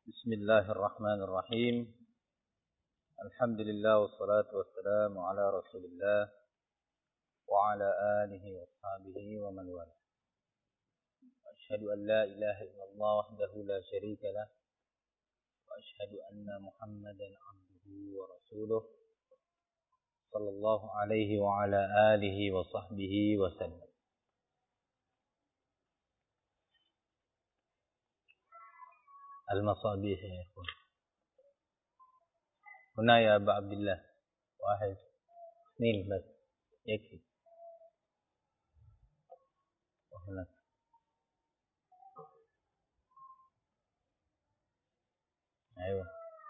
بسم الله الرحمن الرحيم. الحمد لله والصلاة والسلام على رسول الله وعلى آله وصحبه ومن والاه. أشهد أن لا إله إلا الله وحده لا شريك له وأشهد أن محمدا عبده ورسوله صلى الله عليه وعلى آله وصحبه وسلم. المصابيح يا إخوان. هنا يا أبا عبد الله واحد اثنين بس يكفي. وهنا أيوة.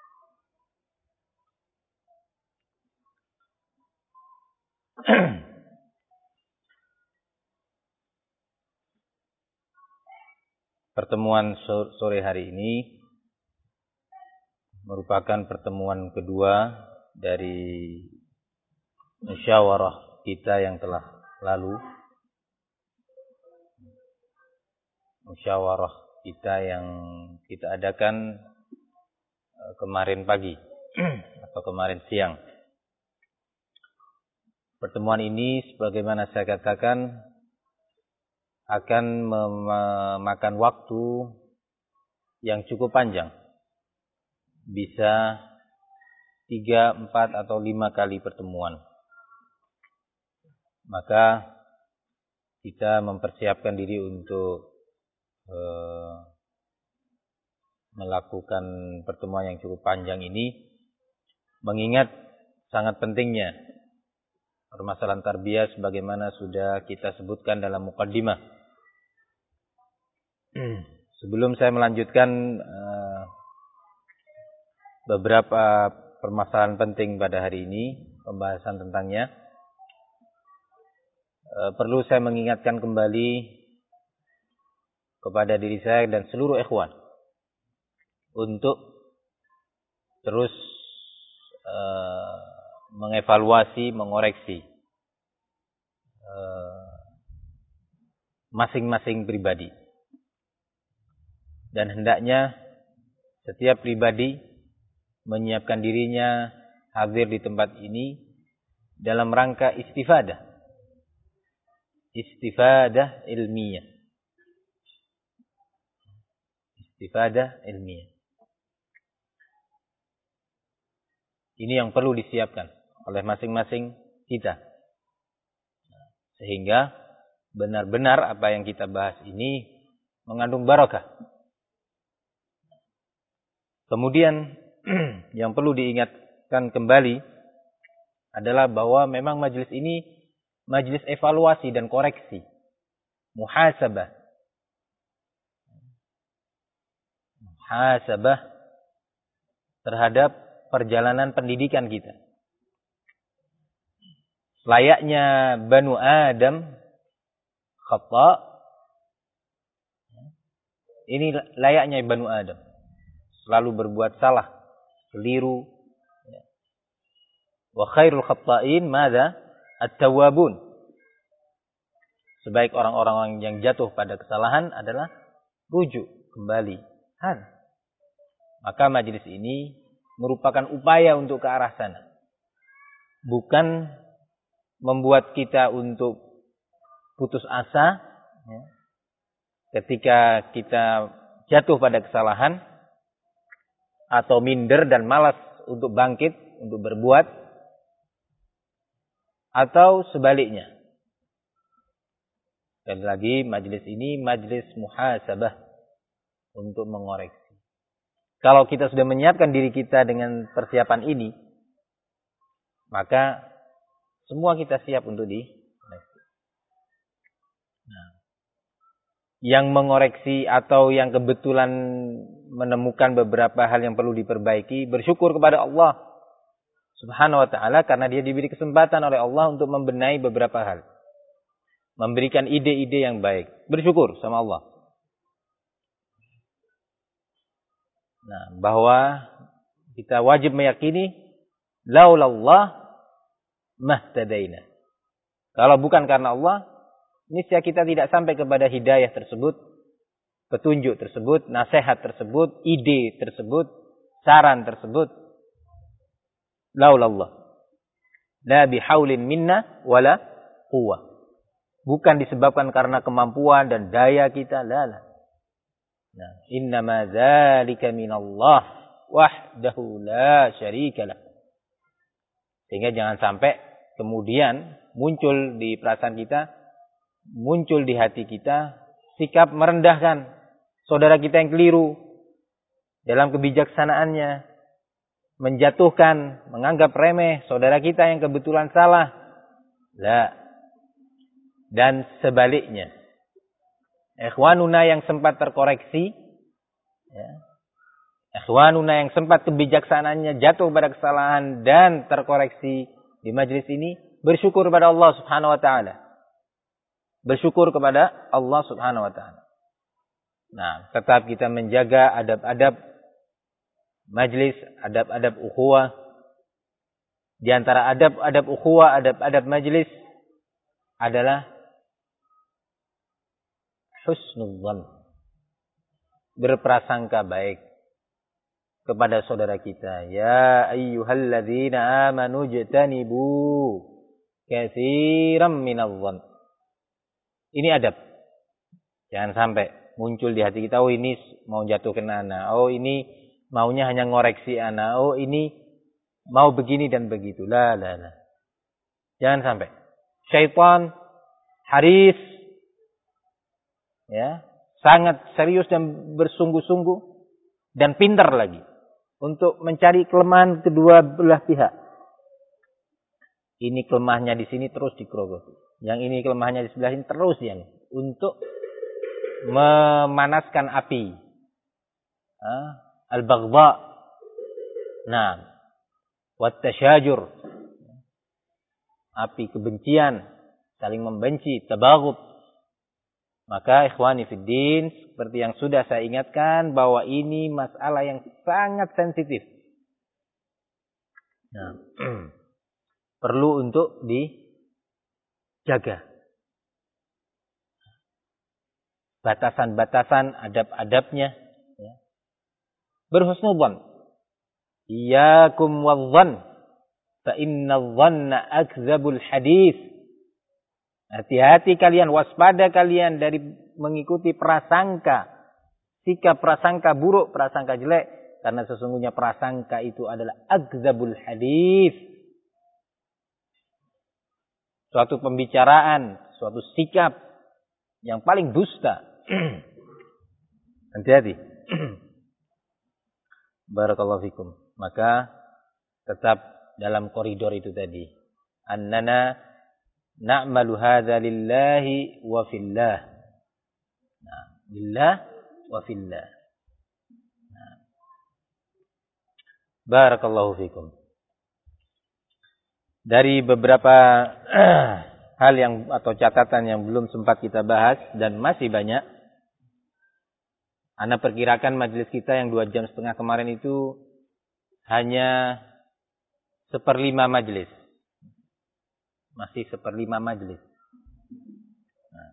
Pertemuan sore hari ini merupakan pertemuan kedua dari musyawarah kita yang telah lalu. Musyawarah kita yang kita adakan kemarin pagi atau kemarin siang. Pertemuan ini sebagaimana saya katakan akan memakan waktu yang cukup panjang. Bisa 3, 4 atau 5 kali pertemuan. Maka kita mempersiapkan diri untuk melakukan pertemuan yang cukup panjang ini, mengingat sangat pentingnya permasalahan tarbiyah sebagaimana sudah kita sebutkan dalam muqaddimah. Sebelum saya melanjutkan beberapa permasalahan penting pada hari ini, pembahasan tentangnya, perlu saya mengingatkan kembali kepada diri saya dan seluruh ikhwan untuk terus mengevaluasi, mengoreksi masing-masing pribadi. Dan hendaknya setiap pribadi menyiapkan dirinya hadir di tempat ini dalam rangka istifadah. Istifadah ilmiah. Istifadah ilmiah. Ini yang perlu disiapkan oleh masing-masing kita. Sehingga benar-benar apa yang kita bahas ini mengandung barakah. Kemudian yang perlu diingatkan kembali adalah bahwa memang majelis ini majelis evaluasi dan koreksi. Muhasabah. Muhasabah terhadap perjalanan pendidikan kita. Layaknya Banu Adam khata. Ini layaknya Banu Adam. Selalu berbuat salah, keliru. Wa khairul khatta'in madza? At-tawwabun. Sebaik orang-orang yang jatuh pada kesalahan adalah rujuk kembali. Maka majelis ini merupakan upaya untuk ke arah sana. Bukan membuat kita untuk putus asa ketika kita jatuh pada kesalahan atau minder dan malas untuk bangkit, untuk berbuat, atau sebaliknya. Sekali lagi, majelis ini majelis muhasabah untuk mengoreksi. Kalau kita sudah menyiapkan diri kita dengan persiapan ini, maka semua kita siap untuk dikoreksi. Yang mengoreksi atau yang kebetulan menemukan beberapa hal yang perlu diperbaiki, bersyukur kepada Allah Subhanahu wa ta'ala karena dia diberi kesempatan oleh Allah untuk membenahi beberapa hal. Memberikan ide-ide yang baik. Bersyukur sama Allah. Bahwa kita wajib meyakini laulallah mahtadaina. Kalau bukan karena Allah, niscaya kita tidak sampai kepada hidayah tersebut petunjuk tersebut, nasihat tersebut, ide tersebut, saran tersebut. Laulallah. La bihaulin minna wala quwwah. Bukan disebabkan karena kemampuan dan daya kita. La. Nah, innama dzalika minallah wahdahu la syarikalah. Sehingga jangan sampai kemudian muncul di perasaan kita, muncul di hati kita, sikap merendahkan saudara kita yang keliru dalam kebijaksanaannya, menjatuhkan, menganggap remeh saudara kita yang kebetulan salah. La. Dan sebaliknya. Ikhwanuna yang sempat terkoreksi, ya. Ikhwanuna yang sempat kebijaksanaannya jatuh pada kesalahan dan terkoreksi di majelis ini, bersyukur kepada Allah Subhanahu wa taala. Bersyukur kepada Allah Subhanahu wa taala. Nah, tetap kita menjaga adab-adab majelis, adab-adab ukhuwah. Di antara adab-adab ukhuwah, adab-adab majelis adalah husnudzan. Berprasangka baik kepada saudara kita. Ya ayyuhalladzina amanu jtanibu katsiran minadh-dhann. Ini adab. Jangan sampai muncul di hati kita, oh ini mau jatuhkan anak, oh ini maunya hanya ngoreksi anak, oh ini mau begini dan begitu. La. Jangan sampai. Syaitan haris, ya, sangat serius dan bersungguh-sungguh dan pintar lagi untuk mencari kelemahan kedua belah pihak. Ini kelemahannya di sini terus digerogoti. Yang ini kelemahannya di sebelah sini terus yang untuk memanaskan api. Al-baghdha. Nah, wat tasyajur. Api kebencian, saling membenci, tabaghut. Maka ikhwani fiddin, seperti yang sudah saya ingatkan bahwa ini masalah yang sangat sensitif. Nah, perlu untuk dijaga. Batasan-batasan, adab-adabnya. Ya. Berhusnudzan. Iyyakum wadh-dhann, fa innadh-dhanna akdzabul hadits. Hati-hati kalian, waspada kalian dari mengikuti prasangka. Sikap prasangka buruk, prasangka jelek. Karena sesungguhnya prasangka itu adalah akdzabul hadits. Suatu pembicaraan, suatu sikap yang paling dusta. Hati-hati. Barakallahu fikum. Maka tetap dalam koridor itu tadi. Annana na'malu hadza lillahi wa fillah. Nah, lillah wa fillah. Nah. Barakallahu fikum. Dari beberapa hal yang atau catatan yang belum sempat kita bahas dan masih banyak. Ana perkirakan majelis kita yang 2,5 jam kemarin itu hanya 1/5 majelis. Masih 1/5 majelis. Nah.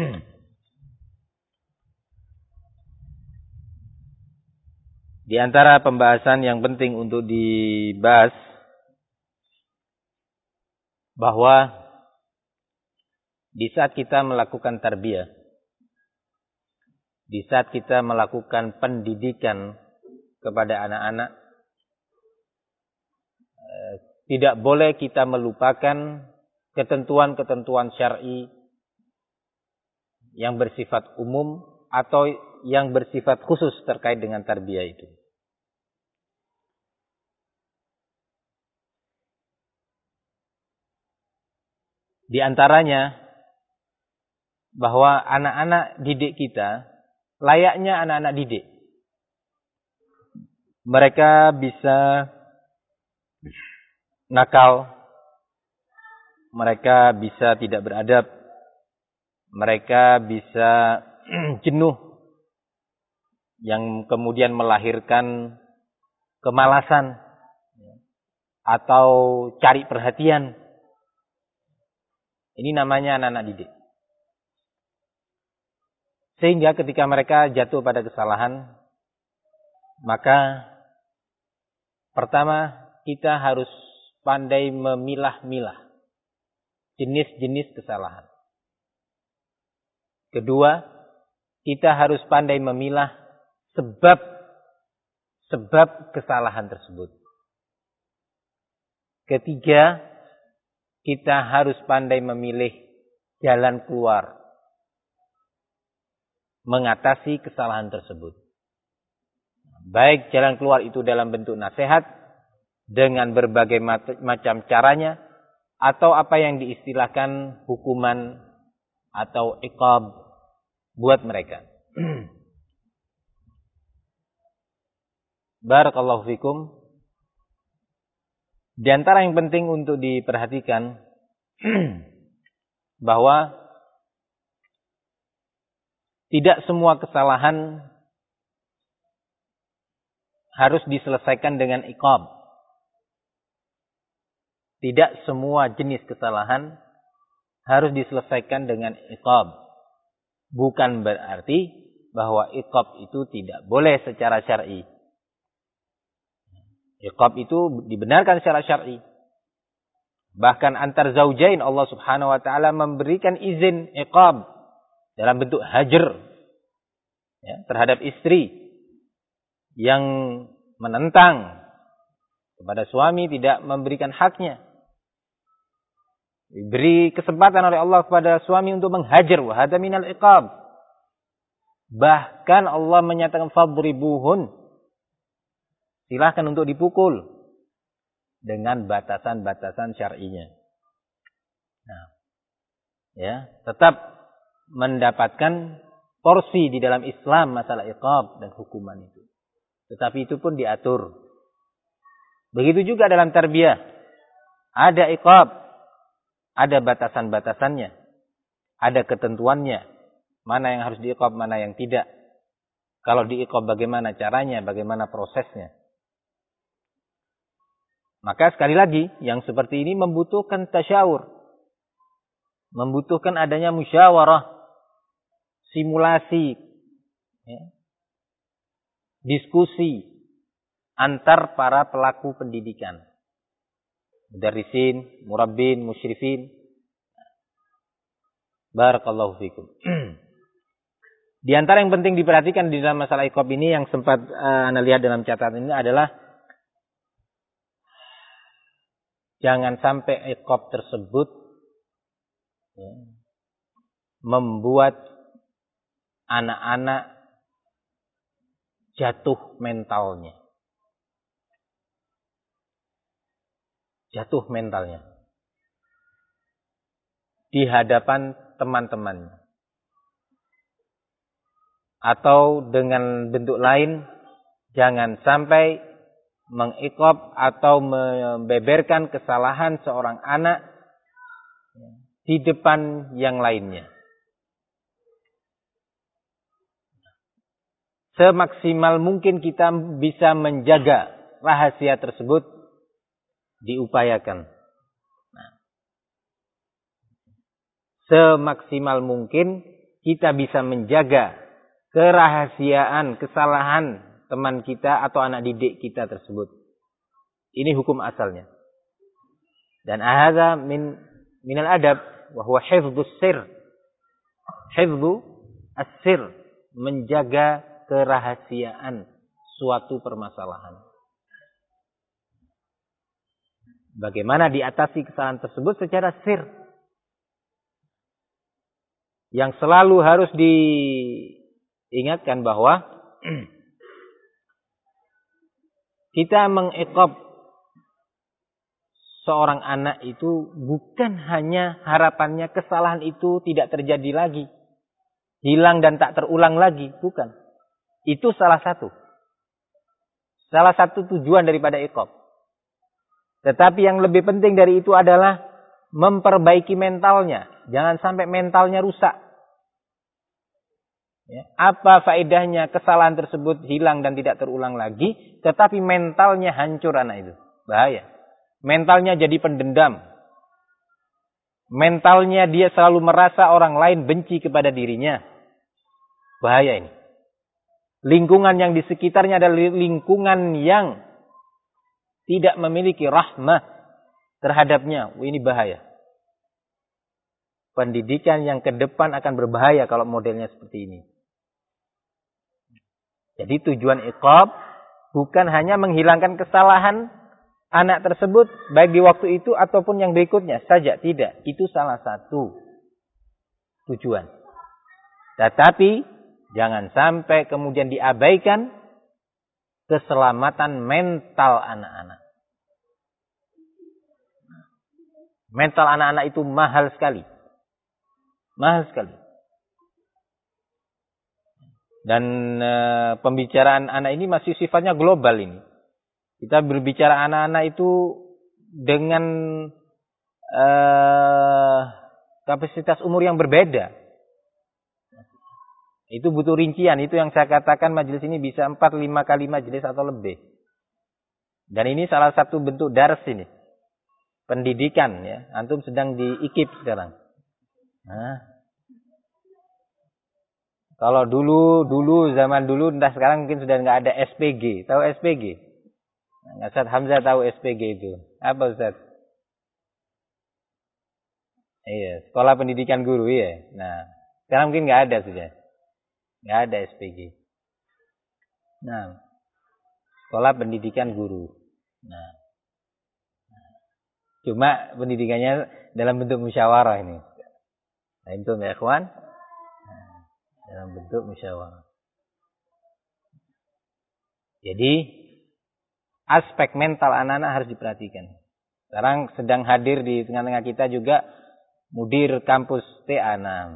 Di antara pembahasan yang penting untuk dibahas bahwa di saat kita melakukan tarbiyah, di saat kita melakukan pendidikan kepada anak-anak, tidak boleh kita melupakan ketentuan-ketentuan syar'i yang bersifat umum atau yang bersifat khusus terkait dengan tarbiyah itu. Di antaranya bahwa anak-anak didik kita layaknya anak-anak didik. Mereka bisa nakal, mereka bisa tidak beradab, mereka bisa jenuh, yang kemudian melahirkan kemalasan atau cari perhatian. Ini namanya anak-anak didik. Sehingga ketika mereka jatuh pada kesalahan, maka pertama kita harus pandai memilah-milah jenis-jenis kesalahan. Kedua, kita harus pandai memilah sebab kesalahan tersebut. Ketiga, kita harus pandai memilih jalan keluar mengatasi kesalahan tersebut. Baik jalan keluar itu dalam bentuk nasihat dengan berbagai macam caranya, atau apa yang diistilahkan hukuman atau iqab buat mereka. Barakallahu fikum. Di antara yang penting untuk diperhatikan bahwa tidak semua kesalahan harus diselesaikan dengan iqab. Tidak semua jenis kesalahan harus diselesaikan dengan iqab. Bukan berarti bahwa iqab itu tidak boleh secara syar'i. Iqab itu dibenarkan secara syar'i. Bahkan antar zaujain Allah Subhanahu wa taala memberikan izin iqab dalam bentuk hajar terhadap istri yang menentang kepada suami, tidak memberikan haknya. Diberi kesempatan oleh Allah kepada suami untuk menghajar. Wa hadza minal iqab. Bahkan Allah menyatakan fadribuhun. Silahkan untuk dipukul dengan batasan-batasan syar'inya. Nah, tetap mendapatkan porsi di dalam Islam masalah iqab dan hukuman itu. Tetapi itu pun diatur. Begitu juga dalam tarbiyah. Ada iqab, ada batasan-batasannya, ada ketentuannya. Mana yang harus diiqab, mana yang tidak. Kalau diiqab bagaimana caranya, bagaimana prosesnya. Maka sekali lagi, yang seperti ini membutuhkan tasyawur. Membutuhkan adanya musyawarah. Simulasi. Diskusi. Antar para pelaku pendidikan. Mudarrisin, murabbin, musyrifin. Barakallahu fikum. Di antara yang penting diperhatikan di dalam masalah iqab ini yang sempat Anda lihat dalam catatan ini adalah jangan sampai iqab tersebut membuat anak-anak jatuh mentalnya. Jatuh mentalnya. Di hadapan teman-temannya. Atau dengan bentuk lain, jangan sampai mengiqab atau membeberkan kesalahan seorang anak di depan yang lainnya. Semaksimal mungkin kita bisa menjaga rahasia tersebut, diupayakan. Semaksimal mungkin kita bisa menjaga kerahasiaan, kesalahan teman kita atau anak didik kita tersebut. Ini hukum asalnya. Dan hadza minal adab wa huwa hifdzus sir. Hifdzu as-sir, menjaga kerahasiaan suatu permasalahan. Bagaimana diatasi kesalahan tersebut secara sir. Yang selalu harus diingatkan bahwa kita mengiqab seorang anak itu bukan hanya harapannya kesalahan itu tidak terjadi lagi. Hilang dan tak terulang lagi. Bukan. Itu salah satu. Salah satu tujuan daripada iqab. Tetapi yang lebih penting dari itu adalah memperbaiki mentalnya. Jangan sampai mentalnya rusak. Apa faedahnya kesalahan tersebut hilang dan tidak terulang lagi, tetapi mentalnya hancur anak itu. Bahaya. Mentalnya jadi pendendam. Mentalnya dia selalu merasa orang lain benci kepada dirinya. Bahaya ini. Lingkungan yang di sekitarnya adalah lingkungan yang tidak memiliki rahmah terhadapnya. Ini bahaya. Pendidikan yang ke depan akan berbahaya kalau modelnya seperti ini. Jadi tujuan iqab bukan hanya menghilangkan kesalahan anak tersebut baik di waktu itu ataupun yang berikutnya saja. Tidak. Itu salah satu tujuan. Tetapi jangan sampai kemudian diabaikan keselamatan mental anak-anak. Mental anak-anak itu mahal sekali. Mahal sekali. Dan pembicaraan anak ini masih sifatnya global ini. Kita berbicara anak-anak itu dengan kapasitas umur yang berbeda. Itu butuh rincian. Itu yang saya katakan majelis ini bisa 4-5 kali majelis atau lebih. Dan ini salah satu bentuk dars ini. Pendidikan ya. Antum sedang di IKIP sekarang. Nah. Kalau zaman dulu, entah sekarang mungkin sudah nggak ada SPG. Tahu SPG? Ustaz Hamzah tahu SPG itu. Apa Ustaz? Iya, sekolah pendidikan guru ya. Nah, sekarang mungkin nggak ada sudah. Nggak ada SPG. Nah, sekolah pendidikan guru. Nah, cuma pendidikannya dalam bentuk musyawarah ini. Nah, itu ya ikhwan. Dalam bentuk musyawarah. Jadi aspek mental anak-anak harus diperhatikan. Sekarang sedang hadir di tengah-tengah kita juga mudir kampus TA.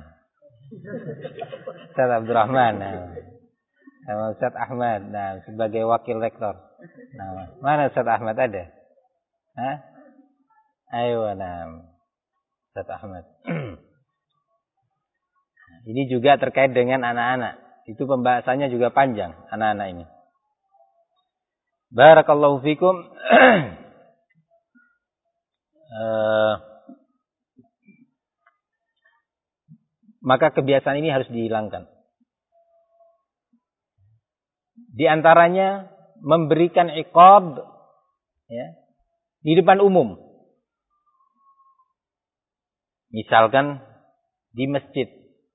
Ustaz Abdurrahman. Sama Ustaz Ahmad. Nah, sebagai wakil rektor. Nah, mana Ustaz Ahmad ada? Hah? Ayo, Ustaz Ahmad. Ini juga terkait dengan anak-anak. Itu pembahasannya juga panjang, anak-anak ini. Barakallahu fikum. Maka kebiasaan ini harus dihilangkan. Di antaranya memberikan iqab ya, di depan umum. Misalkan di masjid.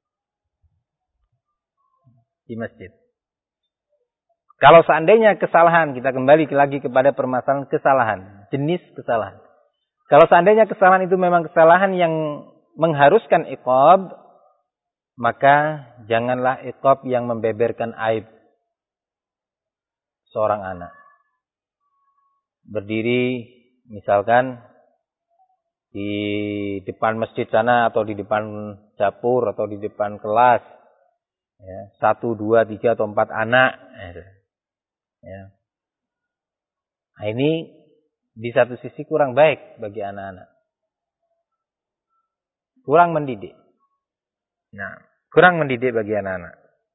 Di masjid. Kalau seandainya kesalahan, kita kembali lagi kepada permasalahan kesalahan, jenis kesalahan. Kalau seandainya kesalahan itu memang kesalahan yang mengharuskan iqab, maka janganlah iqab yang membeberkan aib seorang anak. Berdiri misalkan di depan masjid sana atau di depan dapur atau di depan kelas. Ya, 1, 2, 3 atau 4 anak. Ya. Nah, ini di satu sisi kurang baik bagi anak-anak. Kurang mendidik. Nah, kurang mendidik bagi anak-anak.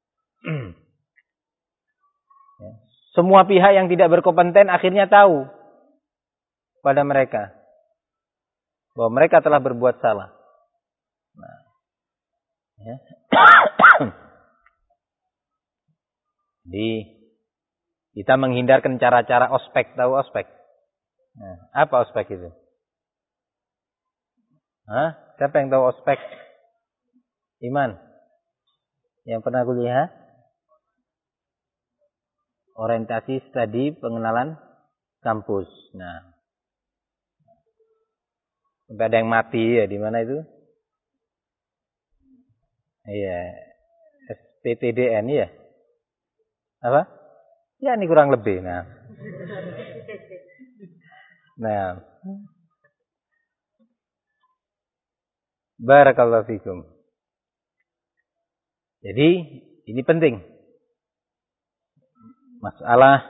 Ya. Semua pihak yang tidak berkompeten akhirnya tahu pada mereka bahwa mereka telah berbuat salah. Nah, ya. Jadi kita menghindarkan cara-cara ospek. Tahu ospek? Nah, apa ospek itu? Hah? Siapa yang tahu ospek? Iman? Yang pernah kuliah? Orientasi studi pengenalan kampus. Nah, sampai ada yang mati ya di mana itu? Iya, SPTDN ya. Apa? Ya ini kurang lebih. Nah, barakallahu fikum. Jadi ini penting. Masalah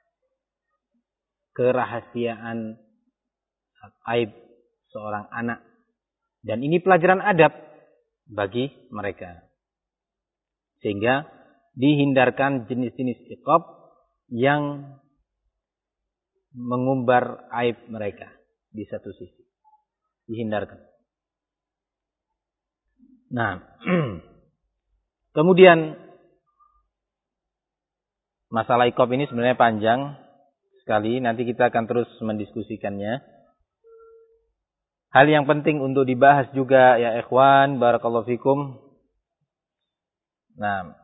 kerahasiaan aib seorang anak. Dan ini pelajaran adab bagi mereka. Sehingga dihindarkan jenis-jenis iqab yang mengumbar aib mereka di satu sisi. Dihindarkan. Nah, kemudian Masalah iqab ini sebenarnya panjang sekali. Nanti kita akan terus mendiskusikannya. Hal yang penting untuk dibahas juga ya ikhwan, barakallahu fikum. Nah,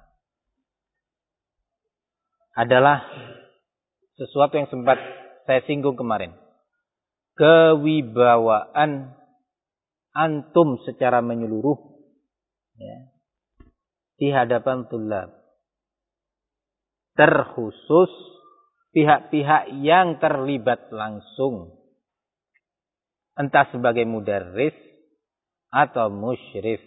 adalah sesuatu yang sempat saya singgung kemarin. Kewibawaan antum secara menyeluruh ya, di hadapan thullab. Terkhusus pihak-pihak yang terlibat langsung. Entah sebagai mudarris atau musyrif.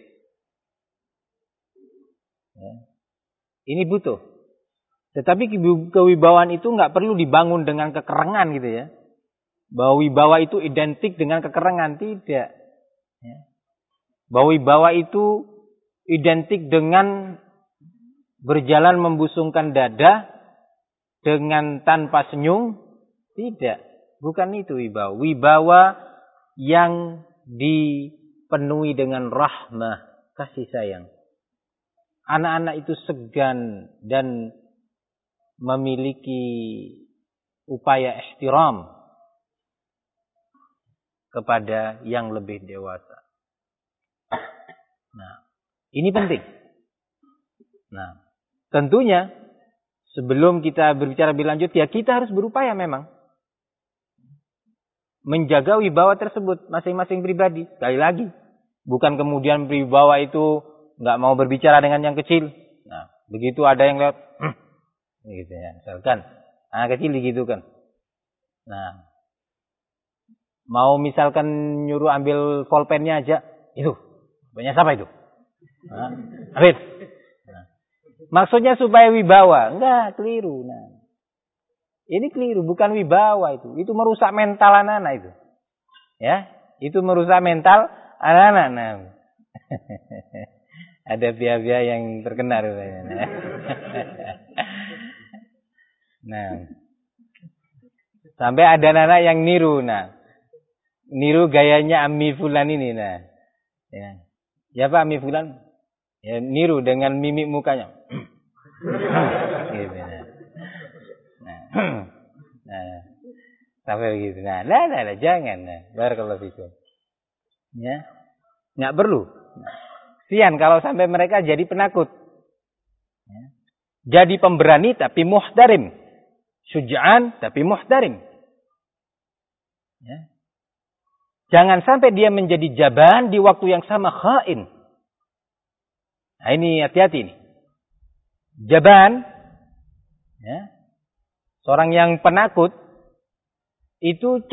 Ya. Ini butuh. Tetapi kewibawaan itu nggak perlu dibangun dengan kekerengan gitu ya. Bahwa wibawa itu identik dengan kekerengan. Tidak. Ya. Bahwa wibawa itu identik dengan berjalan membusungkan dada dengan tanpa senyum. Tidak. Bukan itu wibawa. Wibawa yang dipenuhi dengan rahmah, kasih sayang. Anak-anak itu segan dan memiliki upaya ihtiram kepada yang lebih dewasa. Nah, ini penting. Nah, tentunya sebelum kita berbicara lebih lanjut, ya kita harus berupaya memang menjaga wibawa tersebut masing-masing pribadi. Sekali lagi, bukan kemudian wibawa itu nggak mau berbicara dengan yang kecil. Nah, begitu ada yang lewat, gitu ya, misalkan anak kecil begitu kan. Nah, mau misalkan nyuruh ambil pulpennya aja, itu banyak siapa itu? Nah, ambil. Nah, maksudnya supaya wibawa, enggak, keliru. Nah, ini keliru, bukan wibawa itu. Itu merusak mental anak-anak itu. Ya, itu merusak mental anak-anak. Nah. Ada pihak-pihak yang terkena rupanya. Nah. Sampai ada anak yang niru, nah. Niru gayanya Ammi Fulan ini, nah. Ya. Ya Pak Ammi Fulan? Ya, niru dengan mimik mukanya. Gitu, nah. Nah, sampai begitu. Nah, jangan. Nah, barakallahu fikum. Ya, nggak perlu. Sian kalau sampai mereka jadi penakut. Ya. Jadi pemberani tapi muhtarim. Syuja'an tapi muhtarim. Ya. Jangan sampai dia menjadi jaban di waktu yang sama khain. Nah, ini hati-hati nih. Jaban, ya. Seorang yang penakut itu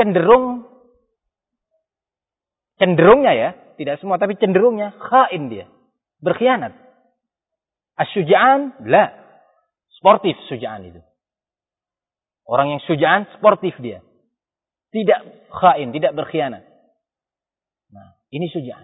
cenderungnya ya, tidak semua tapi cenderungnya khain dia, berkhianat. As-syuja'an la, sportif syuja'an itu. Orang yang syuja'an sportif dia. Tidak khain, tidak berkhianat. Nah, ini syuja'an.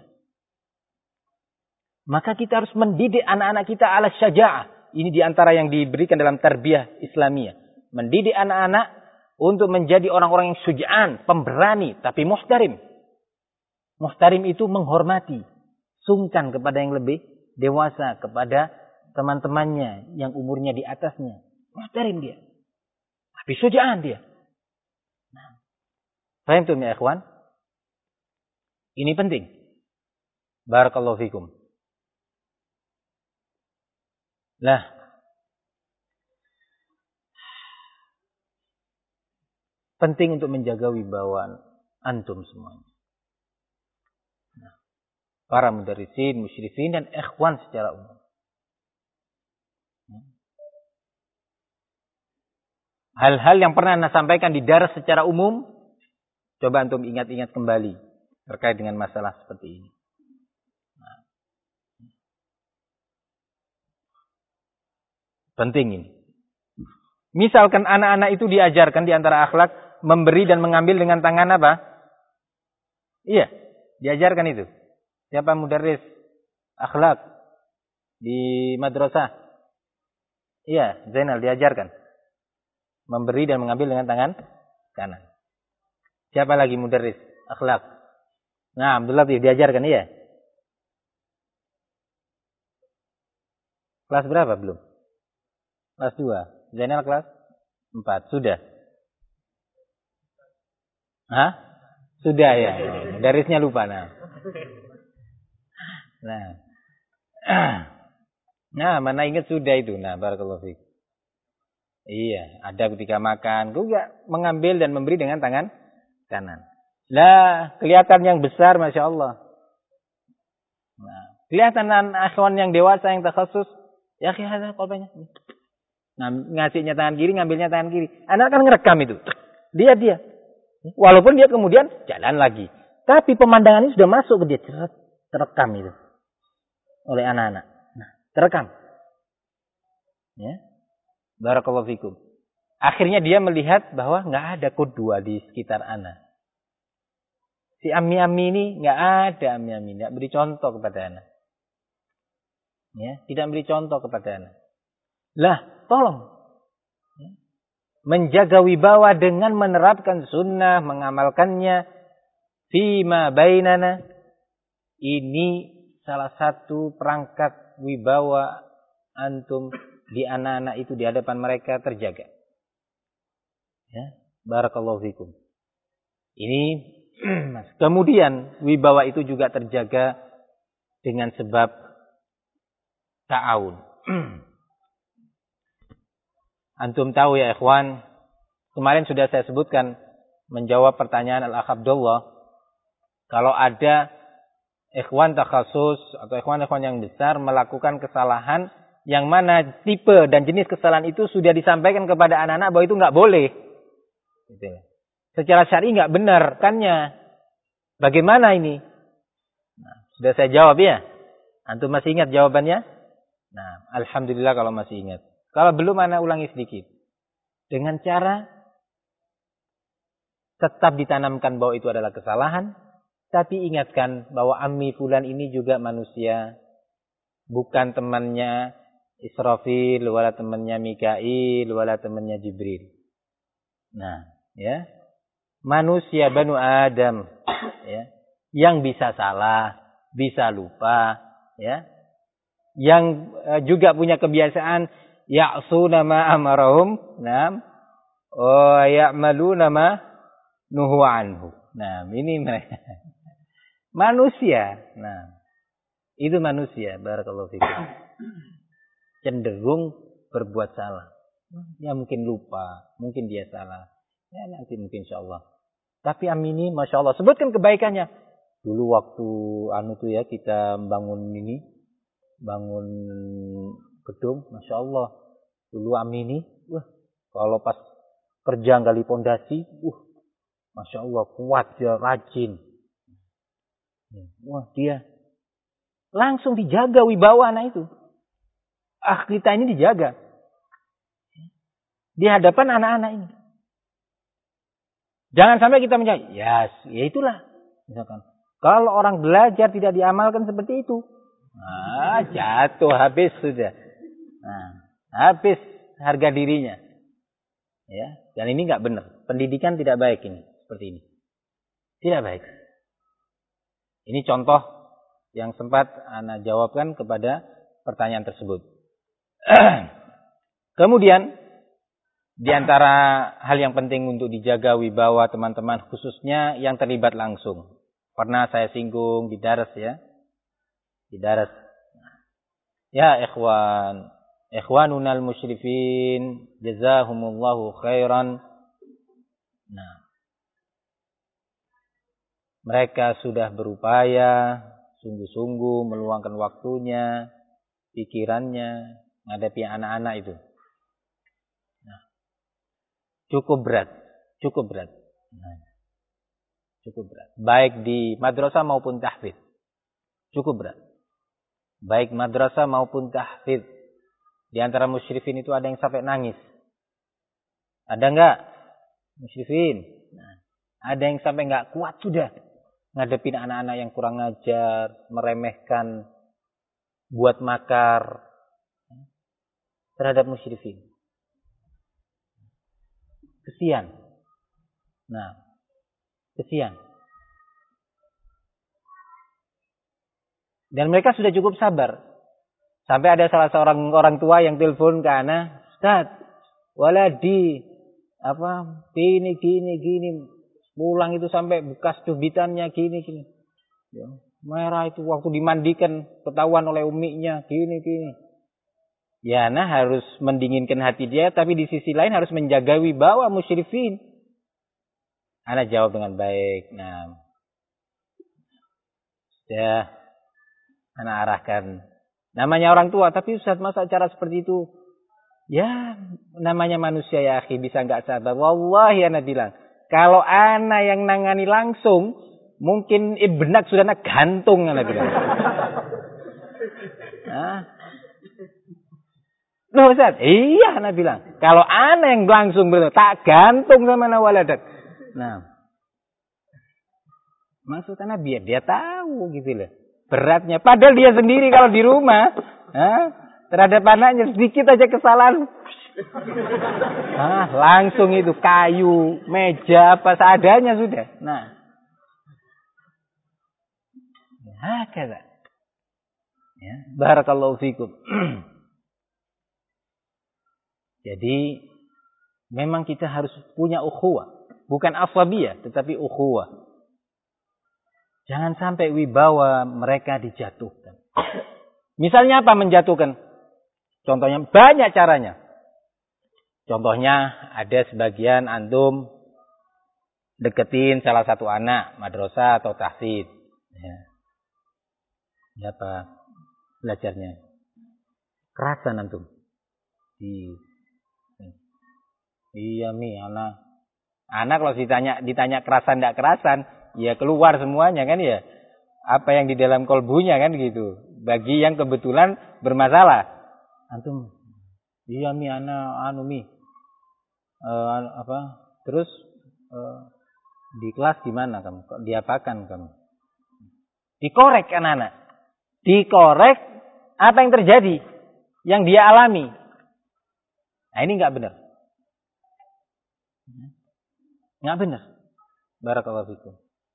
Maka kita harus mendidik anak-anak kita ala syaja'ah. Ini diantara yang diberikan dalam tarbiyah Islamiyah. Mendidik anak-anak untuk menjadi orang-orang yang syuja'an, pemberani, tapi muhtarim. Muhtarim itu menghormati, sungkan kepada yang lebih dewasa, kepada teman-temannya yang umurnya di atasnya. Muhtarim dia. Tapi syuja'an dia. Nah, paham tuh ya ikhwan? Ini penting. Barakallahu fikum. Nah, penting untuk menjaga wibawaan antum semuanya. Nah, para mudarrisin, musyrifin, dan ikhwan secara umum. Hal-hal yang pernah Anda sampaikan di daras secara umum, coba antum ingat-ingat kembali terkait dengan masalah seperti ini. Nah, penting ini. Misalkan anak-anak itu diajarkan di antara akhlak memberi dan mengambil dengan tangan apa? Iya, diajarkan itu. Siapa mudarris akhlak di madrasah? Iya, Zainal diajarkan. Memberi dan mengambil dengan tangan kanan. Siapa lagi mudarris akhlak? Nah, Abdullah diajarkan, iya. Kelas berapa belum? Kelas 2. Zainal kelas 4. Sudah? Hah? Sudah ya. Darisnya lupa. Nah. Nah, mana ingat sudah itu. Nah, barakallahu fiik. Iya, ada ketika makan juga mengambil dan memberi dengan tangan kanan. Lah, kelihatan yang besar, masya Allah. Nah, kelihatan akhwan yang dewasa yang takhasus, ya ada kolbanya. Nah, ngasihnya tangan kiri, ngambilnya tangan kiri. Anak kan ngerekam itu. Dia. Walaupun dia kemudian jalan lagi, tapi pemandangan ini sudah masuk ke dia, terekam itu oleh anak-anak. Nah, terekam. Ya. Barakallahu fikum. Akhirnya dia melihat bahwa nggak ada kedua di sekitar anak. Si ami-ami ini nggak ada ami-ami, nggak beri contoh kepada anak. Ya, tidak beri contoh kepada anak. Lah, tolong menjaga wibawa dengan menerapkan sunnah, mengamalkannya fima bainana. Ini salah satu perangkat wibawa antum di anak-anak itu di hadapan mereka terjaga. Ya, barakallahu fikum. Ini kemudian wibawa itu juga terjaga dengan sebab ta'awun. Antum tahu ya ikhwan, kemarin sudah saya sebutkan menjawab pertanyaan Al-Akh Abdullah, kalau ada ikhwan takhasus atau ikhwan-ikhwan yang besar melakukan kesalahan yang mana tipe dan jenis kesalahan itu sudah disampaikan kepada anak-anak bahwa itu nggak boleh. Gitu. Secara syar'i nggak benar, kannya. Bagaimana ini? Nah, sudah saya jawab ya. Antum masih ingat jawabannya? Nah, alhamdulillah kalau masih ingat. Kalau belum, ana ulangi sedikit. Dengan cara tetap ditanamkan bahwa itu adalah kesalahan, tapi ingatkan bahwa ammi fulan ini juga manusia, bukan temannya Israfil, wala temannya Mikail, wala temannya Jibril. Nah, ya. Manusia Banu Adam, ya, yang bisa salah, bisa lupa, ya. Yang juga punya kebiasaan ya'suna ma amarahum, nam, wa ya'maluna ma nuhu anhu. Nah, ini mereka. Manusia. Nah, itu manusia, barakallahu fikum. Cenderung berbuat salah. Ya mungkin lupa, mungkin dia salah. Ya nanti mungkin insyaallah. Tapi amini, masya Allah, sebutkan kebaikannya. Dulu waktu kita bangun bangun gedung, masya Allah. Dulu amini, kalau pas kerja gali pondasi, masya Allah kuat dia, rajin. Wah dia langsung dijaga wibawa anak itu. Kita ini dijaga di hadapan anak-anak ini. Jangan sampai kita menjadi, ya itulah. Misalkan, kalau orang belajar tidak diamalkan seperti itu, jatuh, habis sudah. Nah, habis harga dirinya. Ya, dan ini nggak benar. Pendidikan tidak baik ini, seperti ini. Tidak baik. Ini contoh yang sempat ana jawabkan kepada pertanyaan tersebut. Kemudian di antara hal yang penting untuk dijaga wibawa teman-teman, khususnya yang terlibat langsung. Pernah saya singgung di daras ya. Di daras. Ya ikhwan, ikhwanunal musyrifin, jazahumullahu khairan. Nah, mereka sudah berupaya sungguh-sungguh meluangkan waktunya, pikirannya, menghadapi anak-anak itu. Nah, cukup berat. Nah, cukup berat. Baik di madrasah maupun tahfidz. Cukup berat. Baik madrasah maupun tahfidz. Di antara musyrifin itu ada yang sampai nangis. Ada enggak? Musyrifin. Nah, ada yang sampai enggak kuat sudah ngadepin anak-anak yang kurang ajar, meremehkan, buat makar terhadap musyrifin. Kesian. Nah, kesian. Dan mereka sudah cukup sabar. Sampai ada salah seorang orang tua yang telepon ke ana, "Ustaz, waladi gini. Pulang itu sampai bekas cubitannya gini. Ya, merah itu waktu dimandikan ketahuan oleh uminya gini. Ya, nah harus mendinginkan hati dia, tapi di sisi lain harus menjaga wibawa musyrikin. Ana jawab dengan baik. Nah, ya, ana arahkan. Namanya orang tua, tapi Ustaz masa cara seperti itu? Ya, namanya manusia ya akhi, bisa enggak sabar. Wallahi ana bilang, kalau ana yang nangani langsung, mungkin benak sudah nak gantung ana bilang. Loh Ustaz, iya ana bilang, kalau ana yang langsung benar, tak gantung sama ana waladak. Nah, maksud ana biar dia tahu gitu loh. Beratnya. Padahal dia sendiri kalau di rumah, terhadap anaknya sedikit aja kesalahan. Langsung itu kayu, meja, apa seadanya sudah. Nah. Hakala. Ya, barakallahu fikum. Jadi memang kita harus punya ukhuwah, bukan asabiyah, tetapi ukhuwah. Jangan sampai wibawa mereka dijatuhkan. Misalnya apa menjatuhkan? Contohnya banyak caranya. Contohnya ada sebagian antum deketin salah satu anak madrasah atau tahfidz. Ya apa belajarnya? Kerasan antum. Iya anak. Anak kalau ditanya kerasan enggak kerasan, ya keluar semuanya kan ya. Apa yang di dalam kolbunya kan gitu. Bagi yang kebetulan bermasalah. Antum, iya anak terus di kelas gimana kamu? Kok diapakan kamu? Dikorek anak-anak. Dikorek apa yang terjadi, yang dia alami. Nah ini enggak benar. Enggak benar. Barakallahu fikum.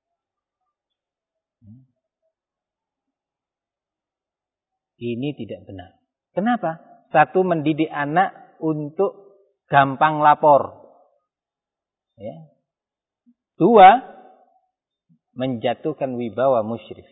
Ini tidak benar. Kenapa? Satu, mendidik anak untuk gampang lapor. Ya. Dua, menjatuhkan wibawa musyrik.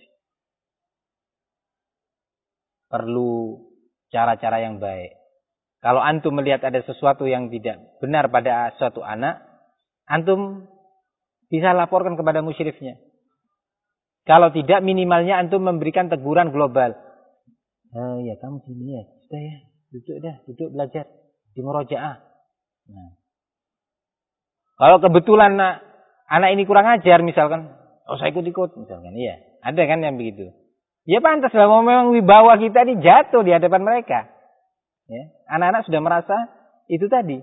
Perlu cara-cara yang baik. Kalau antum melihat ada sesuatu yang tidak benar pada suatu anak, antum bisa laporkan kepada musyrifnya. Kalau tidak, minimalnya antum memberikan teguran global. Ya kamu sini ya, sudah ya, duduk belajar di murojaah. Nah. Kalau kebetulan anak ini kurang ajar misalkan, saya ikut misalkan, iya, ada kan yang begitu. Ya pantas lah, memang wibawa kita ini jatuh di hadapan mereka. Ya, anak-anak sudah merasa itu tadi.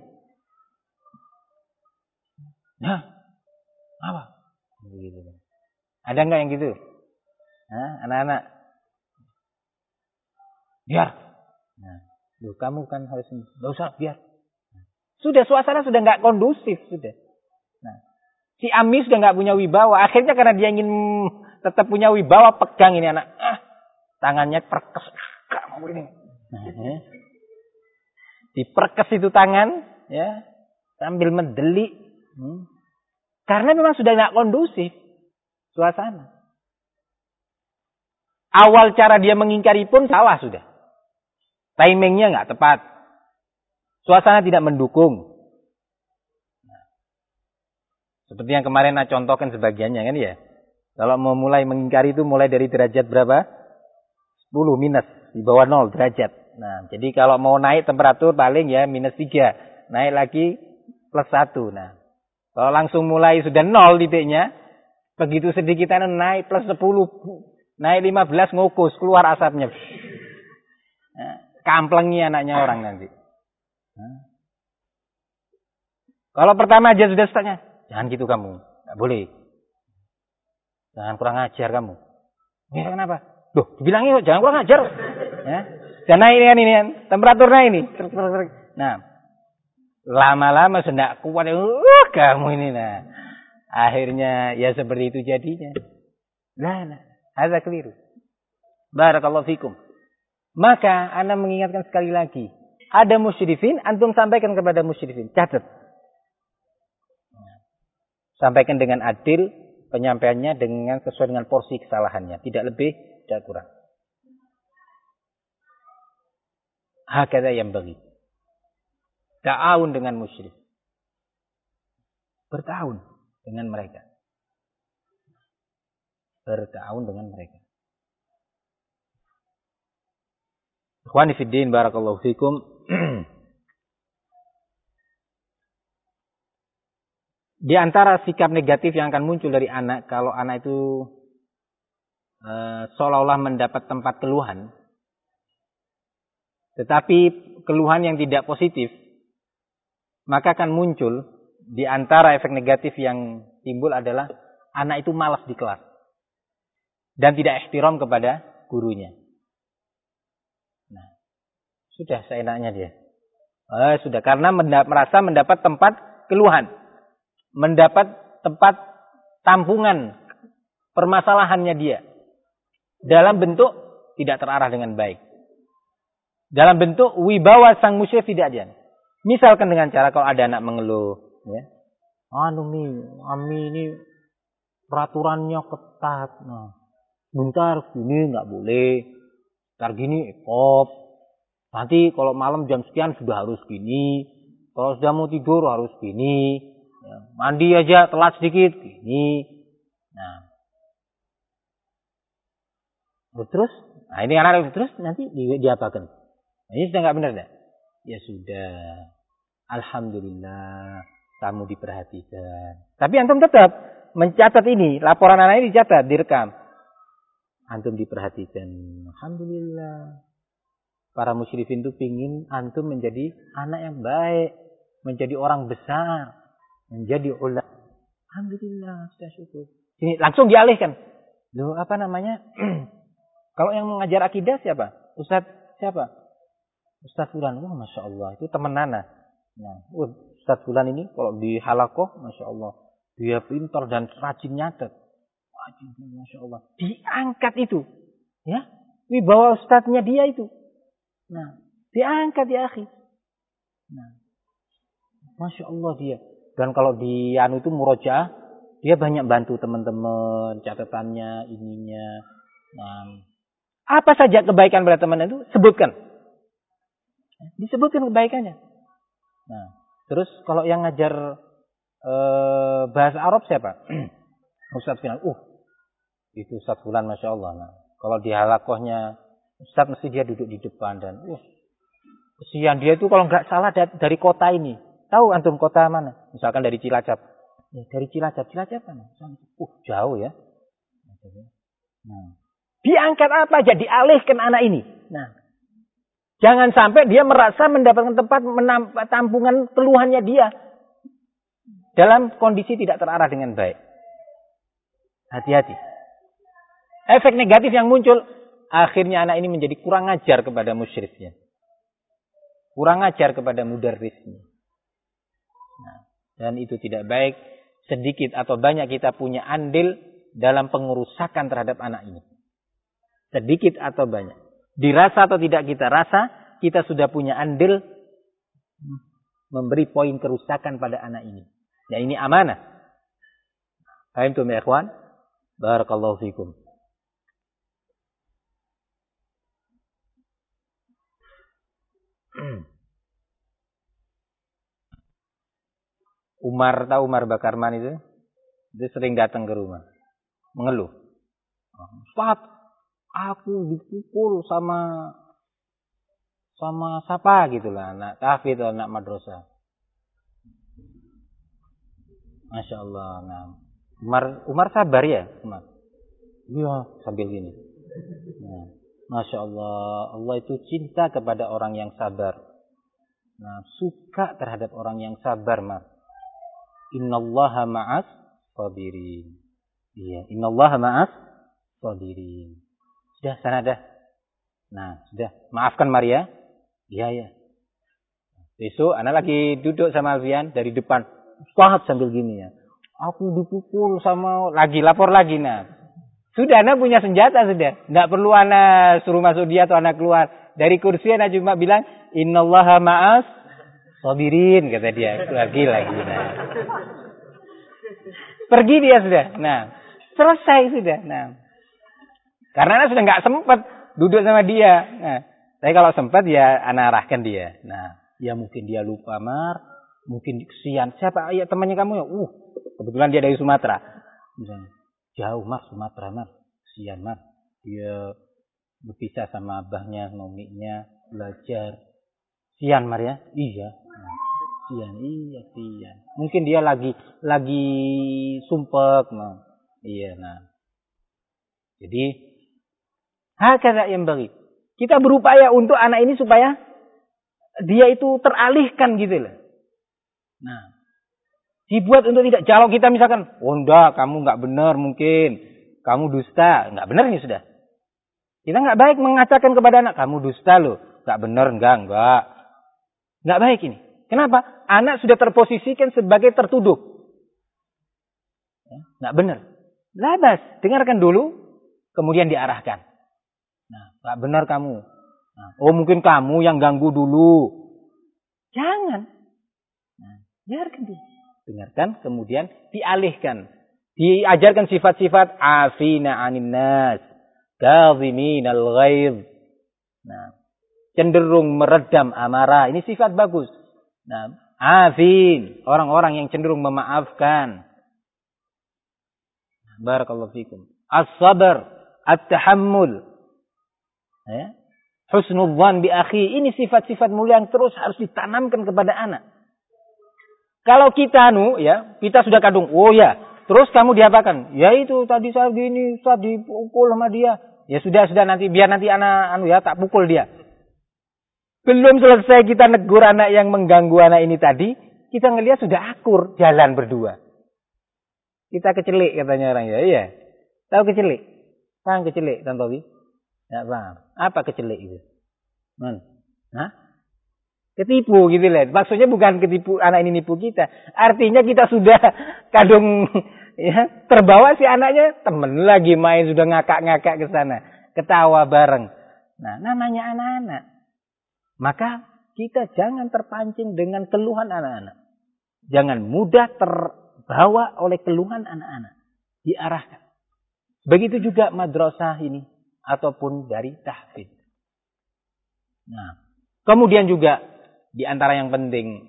Nah, apa? Begitu. Ada enggak yang gitu? Anak-anak. Biar. Nah, kamu kan harus enggak usah biar. Sudah suasana sudah enggak kondusif sudah. Nah, si Ami sudah enggak punya wibawa. Akhirnya karena dia ingin tetap punya wibawa, pegang ini anak. Tangannya perkes. Kamu ini. Diperkes itu tangan, ya, sambil mendelik. Karena memang sudah enggak kondusif suasana. Awal cara dia mengingkari pun salah sudah. Timingnya enggak tepat. Suasana tidak mendukung. Seperti yang kemarin saya contohkan sebagiannya kan ya. Kalau mau mulai mengingkari itu mulai dari derajat berapa? 10 minus, di bawah 0 derajat. Nah, jadi kalau mau naik temperatur paling ya minus 3. Naik lagi plus 1. Nah, kalau langsung mulai sudah 0 titiknya, begitu sedikit naik plus 10. Naik 15 ngukus, keluar asapnya. Nah, kamplengi anaknya orang nanti. Nah. Kalau pertama aja sudah setanya, jangan gitu kamu. Nggak boleh. Jangan kurang ajar kamu. Ya kenapa? Loh, dibilangin jangan kurang ajar. Ya. Dan naik ini kan, temperatur naik ini. Nah, lama-lama sudah kuat. Kamu ini nah. Akhirnya ya seperti itu jadinya. Nah. Hadza keliru. Barakallahu fikum. Maka Anda mengingatkan sekali lagi. ada musyrifin, antum sampaikan kepada musyrifin. Catat. Sampaikan dengan adil, penyampaiannya dengan sesuai dengan porsi kesalahannya. Tidak lebih, tidak kurang. Hakada yang bagi. Ta'awun dengan musyrik. Bertahun dengan mereka. Bertahun dengan mereka. Ikhwani fiddin, barakallahu fikum. Di antara sikap negatif yang akan muncul dari anak, kalau anak itu seolah-olah mendapat tempat keluhan, tetapi keluhan yang tidak positif, maka akan muncul di antara efek negatif yang timbul adalah anak itu malas di kelas dan tidak ihtiram kepada gurunya. Nah, sudah seenaknya dia. Sudah karena merasa mendapat tempat keluhan, mendapat tempat tampungan permasalahannya dia dalam bentuk tidak terarah dengan baik. Dalam bentuk wibawa sang musyrik tidak ada. Misalkan dengan cara kalau ada anak mengeluh, ya. Ami ini peraturannya ketat. Nah, bentar gini nggak boleh. Bentar gini ekop. Nanti kalau malam jam sekian sudah harus gini. Kalau sudah mau tidur harus gini. Ya, mandi aja telat sedikit gini. Nah. Terus, ini anak terus nanti diapakan? Ini sudah nggak benar dah. Ya sudah. Alhamdulillah kamu diperhatikan. Tapi antum tetap mencatat ini, laporan anak ini dicatat, direkam. Antum diperhatikan. Alhamdulillah. Para musyrifin itu pingin antum menjadi anak yang baik, menjadi orang besar, menjadi ulama. Alhamdulillah, sudah syukur. Ini langsung dialihkan. Loh, apa namanya? Kalau yang mengajar akidah siapa? Ustadz siapa? Ustadz Fulan. Wah, Masya Allah. Itu teman Nana. Nah, Ustadz Fulan ini kalau di halakoh, Masya Allah. Dia pintar dan rajin nyatet. Rajin, Masya Allah. Diangkat itu. Ya. Wibawa ustadznya dia itu. Nah, diangkat ya akhi. Nah, Masya Allah dia. Dan kalau di anu itu murojaah, dia banyak bantu teman-teman, catatannya, ininya. Nah, apa saja kebaikan pada teman itu, sebutkan. Disebutkan kebaikannya. Nah, terus kalau yang ngajar bahasa Arab siapa? Ustadz Fulan. Itu Ustadz Fulan, Masya Allah. Nah, kalau di halakohnya Ustadz mesti dia duduk di depan dan kesian dia itu kalau nggak salah dari kota ini. Tahu antum kota mana? Misalkan dari Cilacap. Ya, dari Cilacap mana? Jauh ya. Nah, diangkat apa aja, dialihkan anak ini. Nah, jangan sampai dia merasa mendapatkan tempat tampungan keluhannya dia dalam kondisi tidak terarah dengan baik. Hati-hati. Efek negatif yang muncul, akhirnya anak ini menjadi kurang ajar kepada musyrifnya. Kurang ajar kepada mudarrisnya. Nah, dan itu tidak baik. Sedikit atau banyak kita punya andil dalam pengerusakan terhadap anak ini. Sedikit atau banyak. Dirasa atau tidak kita rasa, kita sudah punya andil memberi poin kerusakan pada anak ini. Ya, ini amanah. Paham tuh ya ikhwan? Barakallahu fikum. Umar Bakarman itu, dia sering datang ke rumah, mengeluh. Ustaz, aku dipukul sama siapa gitulah, anak tahfidz atau anak madrasah. Masya Allah. Nah, Umar sabar ya, Umar. Iya, sambil gini. Nah, Masya Allah, Allah itu cinta kepada orang yang sabar. Nah, suka terhadap orang yang sabar, Mas. Innallaha ma'as sabirin. Iya, innallaha ma'as sabirin. Sudah, sana dah. Nah, sudah. Maafkan Maria. Iya, ya. Besok anak lagi duduk sama Alfian dari depan. Ustaz sambil gini ya. Aku dipukul sama lapor lagi. Nah, sudah anak punya senjata sudah. Tidak perlu anak suruh masuk dia atau anak keluar. Dari kursi anak cuma bilang, innallaha ma'as sabirin, kata dia. Lagi. Nah. Pergi dia sudah. Nah, selesai sudah. Nah, karena anak sudah nggak sempat duduk sama dia. Nah, tapi kalau sempat ya anak arahkan dia. Nah, ya mungkin dia lupa mungkin kesian. Siapa? Ya temannya kamu ya. Kebetulan dia dari Sumatera. Misalnya, jauh Sumatera kesian dia berpisah sama abahnya, sama umiknya, belajar. Sian ya? Iya. Sian. Mungkin dia lagi sumpek. Iya, Jadi, hakala yang bagi. Kita berupaya untuk anak ini supaya dia itu teralihkan gitu loh. Nah, dibuat untuk tidak. Kalau kita misalkan, enggak, kamu enggak benar mungkin. Kamu dusta. Enggak benar ini sudah. Kita enggak baik mengatakan kepada anak, kamu dusta loh. Enggak benar, enggak. Enggak baik ini. Kenapa? Anak sudah terposisikan sebagai tertuduh. Enggak benar. Labas, dengarkan dulu, kemudian diarahkan. Nah, enggak benar kamu. Nah, mungkin kamu yang ganggu dulu. Jangan. Nah, biarkan dia. Dengarkan, kemudian dialihkan. Diajarkan sifat-sifat afina anin nas, kaziminal ghaidh. Nah, cenderung meredam amarah. Ini sifat bagus. Nah, afin, orang-orang yang cenderung memaafkan. Barakallahu fikum. As-sabar, at-tahammul. Ya. Husnudzan bi akhi, ini sifat-sifat mulia yang terus harus ditanamkan kepada anak. Kalau kita kita sudah kadung, terus kamu diapakan? Ya itu tadi saya gini, saya dipukul sama dia. Ya sudah nanti biar nanti anak tak pukul dia. Belum selesai kita negur anak yang mengganggu anak ini tadi, kita ngelihat sudah akur jalan berdua. Kita kecelik katanya orang ya. Iya. Tahu kecelik? Paham kecelik, Tantowi? Enggak paham. Apa kecelik itu? Ketipu gitu lah. Maksudnya bukan ketipu anak ini nipu kita. Artinya kita sudah kadung terbawa si anaknya, temen lagi main sudah ngakak-ngakak ke sana, ketawa bareng. Nah, namanya anak-anak. Maka kita jangan terpancing dengan keluhan anak-anak. Jangan mudah terbawa oleh keluhan anak-anak. Diarahkan. Begitu juga madrasah ini ataupun dari tahfidz. Nah, kemudian juga di antara yang penting,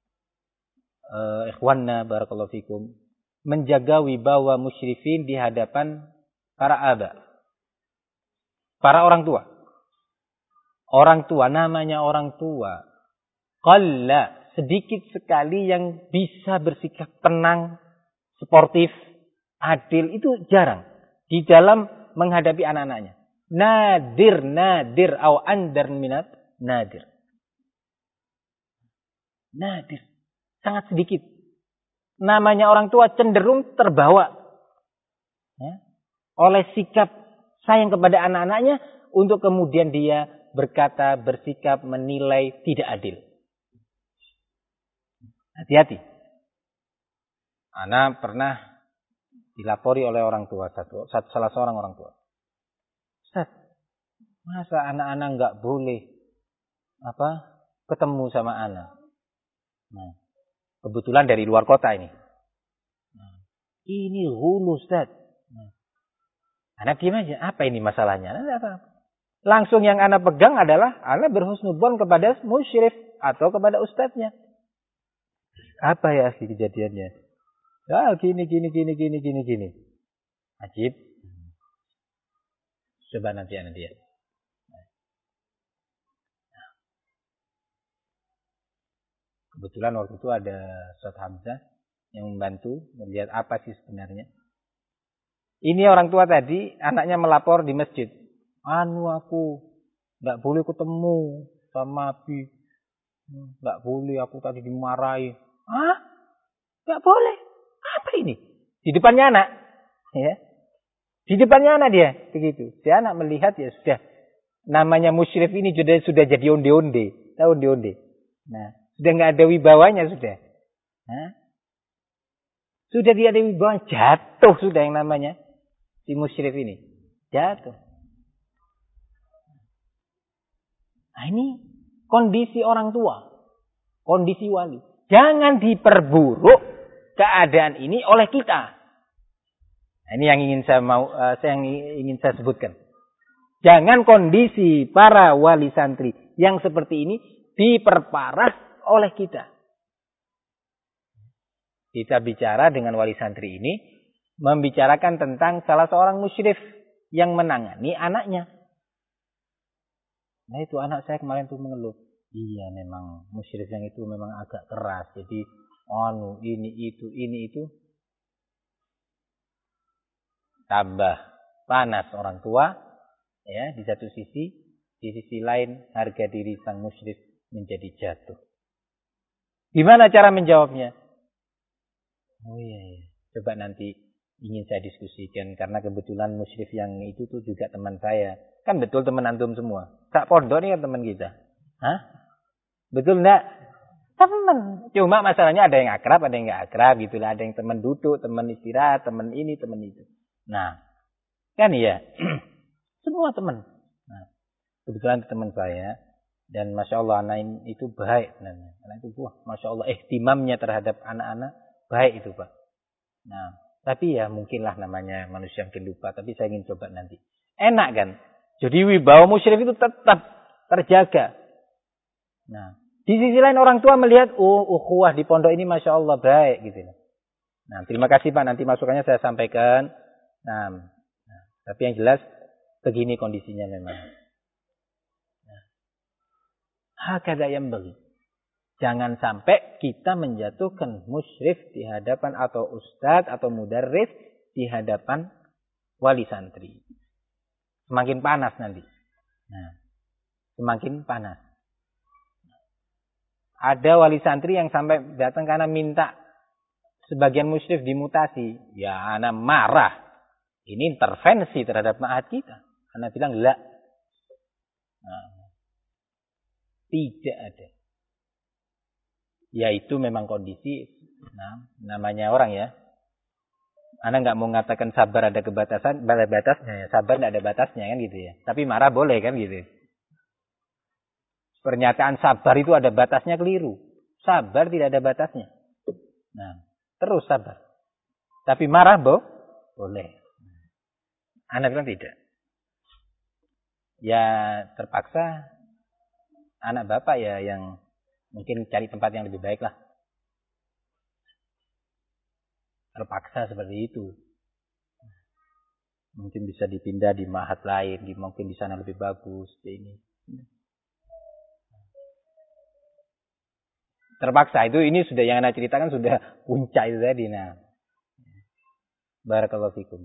ikhwanna barakallahu fikum, menjaga wibawa musyrifin di hadapan para aba, para orang tua. Orang tua, namanya orang tua, qalla, sedikit sekali yang bisa bersikap tenang, sportif, adil, itu jarang di dalam menghadapi anak-anaknya. Nadir, au andar minat nadir. Nadir. Sangat sedikit. Namanya orang tua cenderung terbawa oleh sikap sayang kepada anak-anaknya untuk kemudian dia berkata, bersikap, menilai tidak adil. Hati-hati. Anak pernah dilapori oleh orang tua, salah seorang orang tua. Ustaz, masa anak-anak nggak boleh ketemu sama anak? Nah, kebetulan dari luar kota ini. Nah, ini hulu Ustaz. Nah, anak gimana aja? Apa ini masalahnya? Langsung yang anak pegang adalah anak berhusnudzon kepada musyrif atau kepada ustadznya. Apa ya kejadiannya? Ya gini. Ajib. Coba nanti anak dia. Kebetulan waktu itu ada Ustaz Hamzah yang membantu melihat apa sih sebenarnya. Ini orang tua tadi, anaknya melapor di masjid. Aku nggak boleh ketemu sama Abi. Nggak boleh, aku tadi dimarahi. Nggak boleh? Apa ini? Di depannya anak. Ya. Di depannya anak dia. Begitu. Si anak melihat ya sudah. Namanya musyrif ini sudah jadi onde-onde. Tahu onde-onde? Nah. Sudah nggak ada wibawanya sudah. Sudah tidak ada wibawanya. Jatuh sudah yang namanya. Si musyrif ini. Jatuh. Nah, ini kondisi orang tua, kondisi wali. Jangan diperburuk keadaan ini oleh kita. Nah, ini yang ingin saya sebutkan. Jangan kondisi para wali santri yang seperti ini diperparah oleh kita. Kita bicara dengan wali santri ini membicarakan tentang salah seorang musyrif yang menangani anaknya. Nah, itu anak saya kemarin tuh mengeluh. Iya, memang musyrif yang itu memang agak keras. Jadi ini itu tambah panas orang tua, ya, di satu sisi, di sisi lain harga diri sang musyrif menjadi jatuh. Gimana cara menjawabnya? Oh iya. Coba nanti ingin saya diskusikan karena kebetulan musyrif yang itu tuh juga teman saya. Kan betul teman antum semua. Tak pondok ini kan teman kita. Hah? Betul enggak? Teman. Cuma masalahnya ada yang akrab, ada yang enggak akrab gitu lah. Ada yang teman duduk, teman istirahat, teman ini, teman itu. Nah, kan iya. Semua teman. Nah, kebetulan teman saya dan masya Allah anak itu baik. Anak itu masya Allah ihtimamnya terhadap anak-anak baik itu Pak. Nah, tapi ya mungkinlah namanya manusia yang lupa. Tapi saya ingin coba nanti. Enak kan? Jadi wibawa musyrif itu tetap terjaga. Nah, di sisi lain orang tua melihat, ukhuwah di pondok ini masya Allah baik gitu. Nah, terima kasih Pak. Nanti masukannya saya sampaikan. Nah, tapi yang jelas begini kondisinya memang. Hakada yang bagi. Jangan sampai kita menjatuhkan musyrif di hadapan atau ustadz atau mudarris di hadapan wali santri. Semakin panas nanti. Nah, semakin panas. Ada wali santri yang sampai datang karena minta sebagian musyrif dimutasi. Ya, anak marah. Ini intervensi terhadap ma'had kita. Anak bilang, la. Nah, tidak ada. Yaitu memang kondisi, nah, namanya orang ya. Anak nggak mau mengatakan sabar ada batasnya ya. Sabar nggak ada batasnya kan gitu ya. Tapi marah boleh kan gitu. Pernyataan sabar itu ada batasnya keliru. Sabar tidak ada batasnya. Nah, terus sabar. Tapi marah boleh. Anak bilang tidak. Ya terpaksa anak bapak ya yang mungkin cari tempat yang lebih baik lah. Terpaksa seperti itu. Mungkin bisa dipindah di ma'had lain, mungkin di sana lebih bagus ini. Terpaksa ini sudah yang anak ceritakan sudah puncak itu tadi. Nah, barakallahu fikum.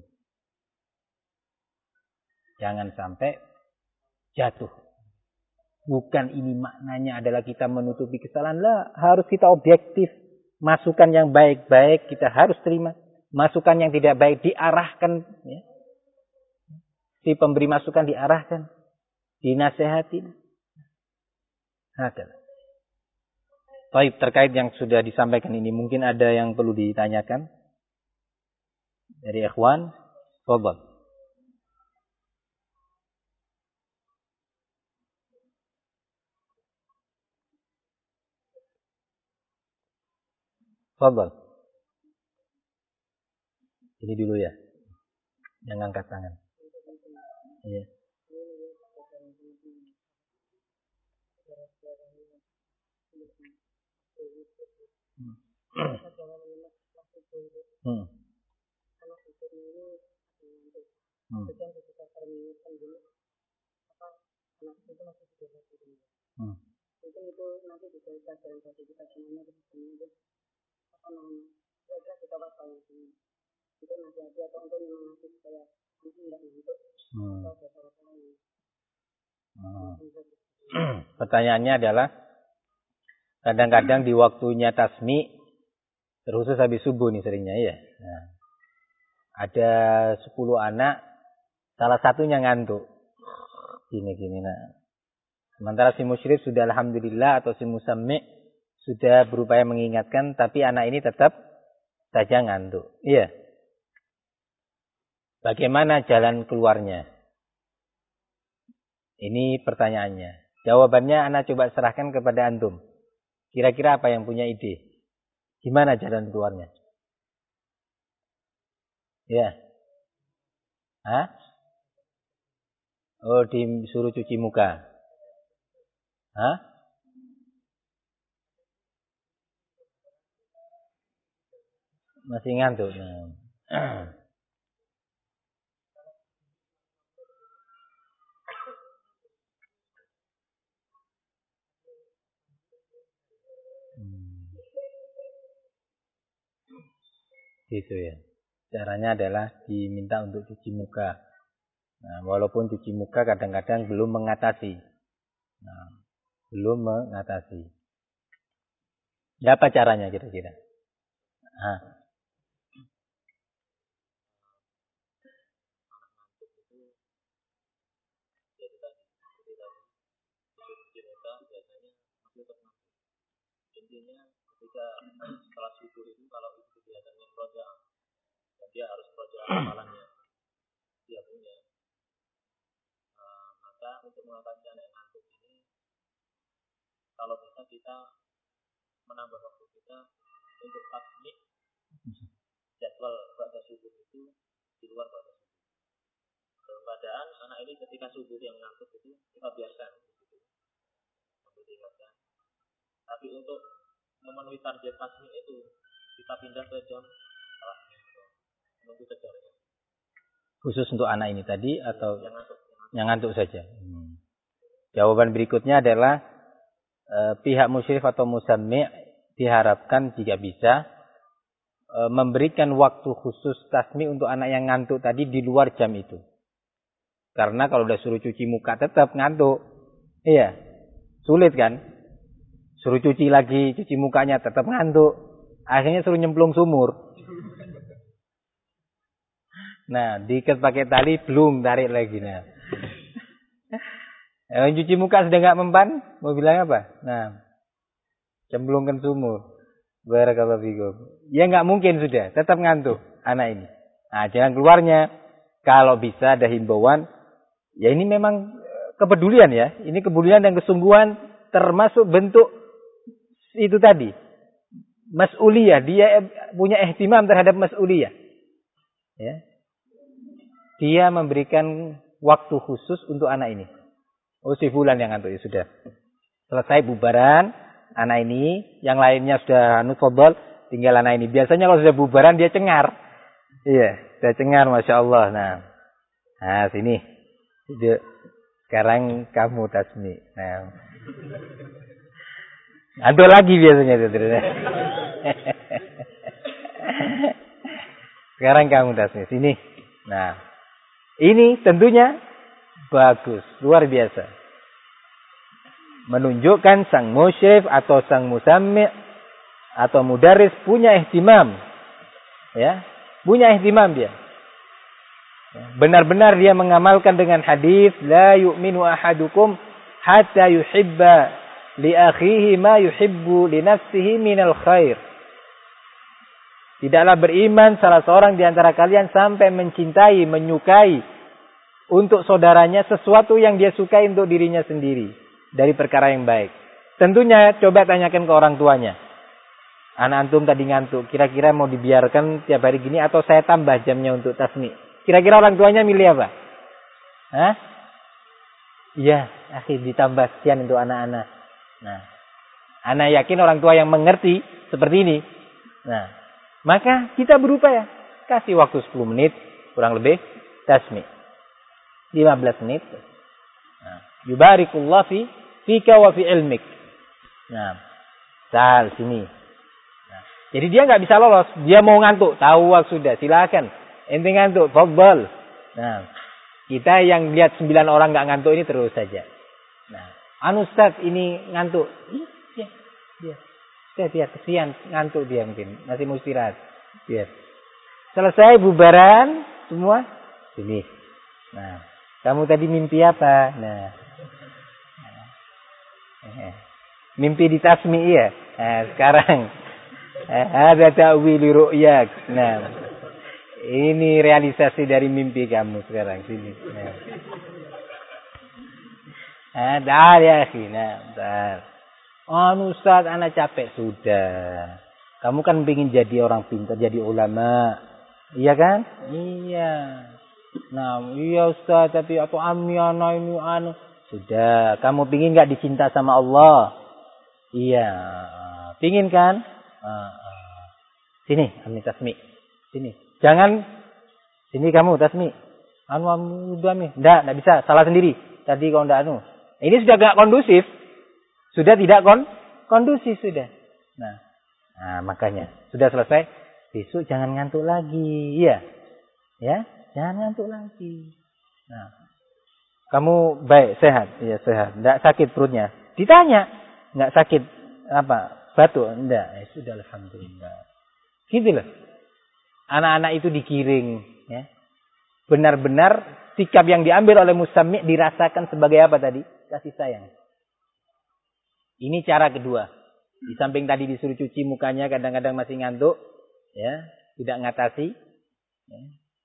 Jangan sampai jatuh. Bukan ini maknanya adalah kita menutupi kesalahan lah. Harus kita objektif. Masukan yang baik-baik kita harus terima. Masukan yang tidak baik diarahkan. Ya. Si pemberi masukan diarahkan. Dinasehatin. Ada. Baik, terkait yang sudah disampaikan ini. Mungkin ada yang perlu ditanyakan. Dari ikhwan. Fadhal. Fadhal. Ini dulu ya. Yang angkat tangan. Iya. Mungkin itu nanti bisa dalam kita semuanya kira-kira kita bakal itu nasihat atau untuk mengasih supaya nanti tidak ngantuk. Pertanyaannya adalah kadang-kadang di waktunya tasmi terkhusus habis subuh nih seringnya ya. Nah, ada 10 anak, salah satunya ngantuk. Gini nah. Sementara si musyrif sudah alhamdulillah atau si musammi sudah berupaya mengingatkan, tapi anak ini tetap saja ngantuk. Iya. Bagaimana jalan keluarnya? Ini pertanyaannya. Jawabannya ana coba serahkan kepada antum. Kira-kira apa yang punya ide? Gimana jalan keluarnya? Ya. Hah? Oh, disuruh cuci muka. Hah? Masih ngantuk. Nah. Gitu ya. Caranya adalah diminta untuk cuci muka. Nah, walaupun cuci muka kadang-kadang belum mengatasi. Nah, belum mengatasi. Ya, apa caranya kira-kira? Hah? Intinya ketika setelah syukur itu kalau itu kegiatannya proja, dia harus proja amalannya dia punya. Maka untuk mengatasi anak ngantuk ini, kalau bisa kita menambah waktu kita untuk tasbih jadwal pada subuh itu di luar pada subuh. Dalam keadaan anak ini ketika subuh yang ngantuk itu kita biarkan gitu. Tapi untuk memenuhi target tasbih itu kita pindah ke jam menunggu kejarnya. Khusus untuk anak ini tadi atau yang ngantuk saja? Jawaban berikutnya adalah pihak musyrif atau musammi' diharapkan jika bisa memberikan waktu khusus tasmi' untuk anak yang ngantuk tadi di luar jam itu. Karena kalau udah suruh cuci muka tetap ngantuk. Iya. Sulit kan? Suruh cuci lagi, cuci mukanya tetap ngantuk. Akhirnya suruh nyemplung sumur. Nah, diikat pakai tali belum tarik lagi. Nah. Cuci muka sudah enggak mempan, mau bilang apa? Nah, cemplungkan sumur. Barakallahu fikum. Ya enggak mungkin sudah, tetap ngantuk anak ini. Nah, jalan keluarnya kalau bisa ada himbauan, ya ini memang kepedulian ya. Ini kepedulian dan kesungguhan termasuk bentuk itu tadi. Mas'uliyah, dia punya ihtimam terhadap mas'uliyah. Ya. Dia memberikan waktu khusus untuk anak ini. Oh, si fulan yang ngantuk ya sudah. Selesai bubaran anak ini, yang lainnya sudah nufadhal, tinggal anak ini. Biasanya kalau sudah bubaran dia cengar. Iya, sudah cengar Masya Allah. Nah sini. Sekarang kamu tasmi. Nah. Ngantuk lagi biasanya itu. Sekarang kamu tasmi. Sini. Nah. Ini tentunya bagus. Luar biasa. Menunjukkan sang musyrif atau sang musammi' atau mudaris punya ihtimam. Ya. Punya ihtimam dia. Benar-benar dia mengamalkan dengan hadis la yu'minu ahadukum hatta yuhibba li akhihi ma yuhibbu li nafsihi minal khair. Tidaklah beriman salah seorang di antara kalian sampai mencintai, menyukai untuk saudaranya sesuatu yang dia sukai untuk dirinya sendiri dari perkara yang baik. Tentunya coba tanyakan ke orang tuanya. Anak antum tadi ngantuk, kira-kira mau dibiarkan tiap hari gini atau saya tambah jamnya untuk tasmi? Kira-kira orang tuanya milih apa? Hah? Iya, akhir ditambah sekian untuk anak-anak. Nah, anak yakin orang tua yang mengerti seperti ini. Nah, maka kita berupaya kasih waktu 10 menit kurang lebih tasmi. 15 menit. Nah, yubarikullah fika wa fi ilmik. Nah, sal sini. Nah, jadi dia enggak bisa lolos, dia mau ngantuk, tahu waktu sudah, silakan. Ente ngantuk, fadhal. Nah, kita yang lihat 9 orang enggak ngantuk ini terus saja. Nah, Ustaz ini ngantuk. Iya. Biar kesian ngantuk dia mungkin, masih mau istirahat. Biar. Selesai bubaran semua sini. Nah, kamu tadi mimpi apa? Nah. Mimpi di tasmi ya. Nah, sekarang ada ta'wil ru'yak. Nah. Ini realisasi dari mimpi kamu sekarang sini. Nah. Dah ya akhi, bentar. Ustaz, anak capek sudah. Kamu kan ingin jadi orang pintar, jadi ulama. Iya kan? Iya. Nah, iya Ustaz, tapi atau anak ini Sudah, kamu pingin enggak dicinta sama Allah? Iya. Pingin kan? Sini, Ami Tasmi. Sini. Jangan sini kamu Tasmi. Udah Mi. Enggak bisa, salah sendiri. Tadi kau enggak Ini sudah enggak kondusif. Sudah tidak kondusif sudah. Nah, makanya sudah selesai. Besok jangan ngantuk lagi, iya. Ya, jangan ngantuk lagi. Nah, kamu baik, sehat, iya sehat. Enggak sakit perutnya. Ditanya, enggak sakit apa? Batuk, enggak. Sudah alhamdulillah. Gitu loh. Anak-anak itu digiring, ya. Benar-benar sikap yang diambil oleh musammi' dirasakan sebagai apa tadi? Kasih sayang. Ini cara kedua. Di samping tadi disuruh cuci mukanya, kadang-kadang masih ngantuk, ya, tidak ngatasi. Ya.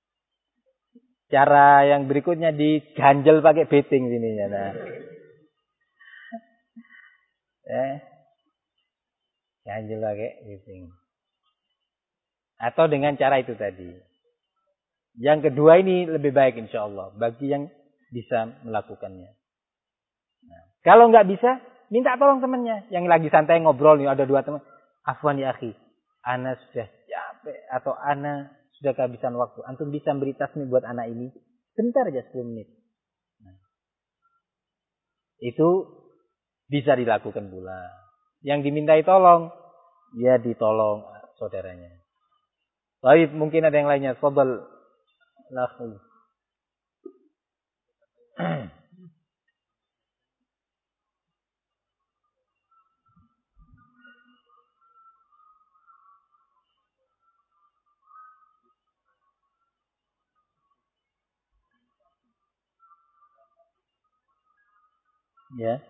Cara yang berikutnya diganjel pakai beting sini, ya. Nah. Ganjel pakai beting. Atau dengan cara itu tadi. Yang kedua ini lebih baik insya Allah bagi yang bisa melakukannya. Nah, kalau nggak bisa, minta tolong temannya. Yang lagi santai ngobrol nih, ada dua teman. Afwan ya akhi, ana sudah capek atau ana sudah kehabisan waktu. Antum bisa beri tasmi buat anak ini? Bentar aja 10 menit. Nah, itu bisa dilakukan pula. Yang dimintai tolong, ya ditolong saudaranya. Baik, mungkin ada yang lainnya. Fadhal. Lakhul. Ya.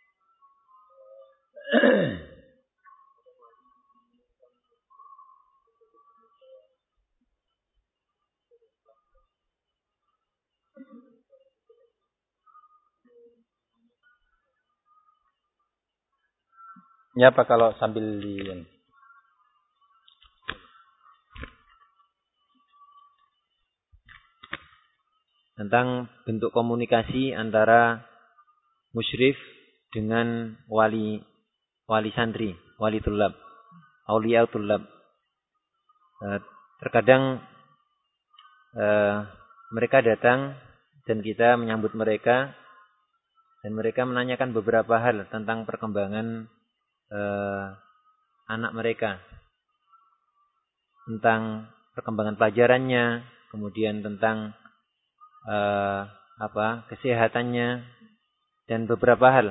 Ya apa kalau sambil tentang bentuk komunikasi antara musyrif dengan wali santri, wali tulab, aulia tulab. Terkadang mereka datang dan kita menyambut mereka dan mereka menanyakan beberapa hal tentang perkembangan anak mereka, tentang perkembangan pelajarannya, kemudian tentang kesehatannya dan beberapa hal.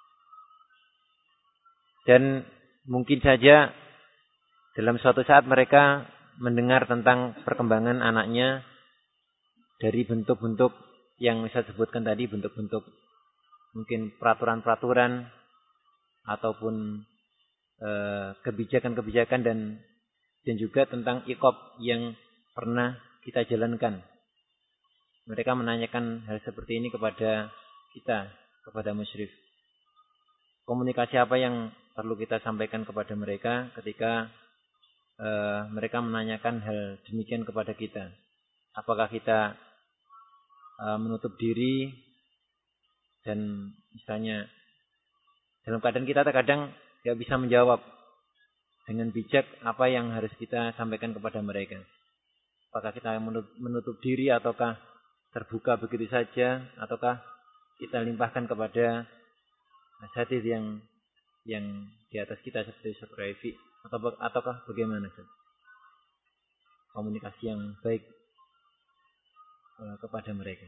Dan mungkin saja dalam suatu saat mereka mendengar tentang perkembangan anaknya dari bentuk-bentuk yang saya sebutkan tadi, bentuk-bentuk mungkin peraturan-peraturan ataupun kebijakan-kebijakan dan juga tentang iqab yang pernah kita jalankan. Mereka menanyakan hal seperti ini kepada kita, kepada musyrif. Komunikasi apa yang perlu kita sampaikan kepada mereka ketika mereka menanyakan hal demikian kepada kita? Apakah kita menutup diri dan misalnya dalam keadaan kita terkadang tidak bisa menjawab dengan bijak apa yang harus kita sampaikan kepada mereka? Apakah kita menutup diri ataukah terbuka begitu saja, ataukah kita limpahkan kepada asatidz yang di atas kita seperti Ustaz Raifi, ataukah bagaimana Ustaz? Komunikasi yang baik kepada mereka.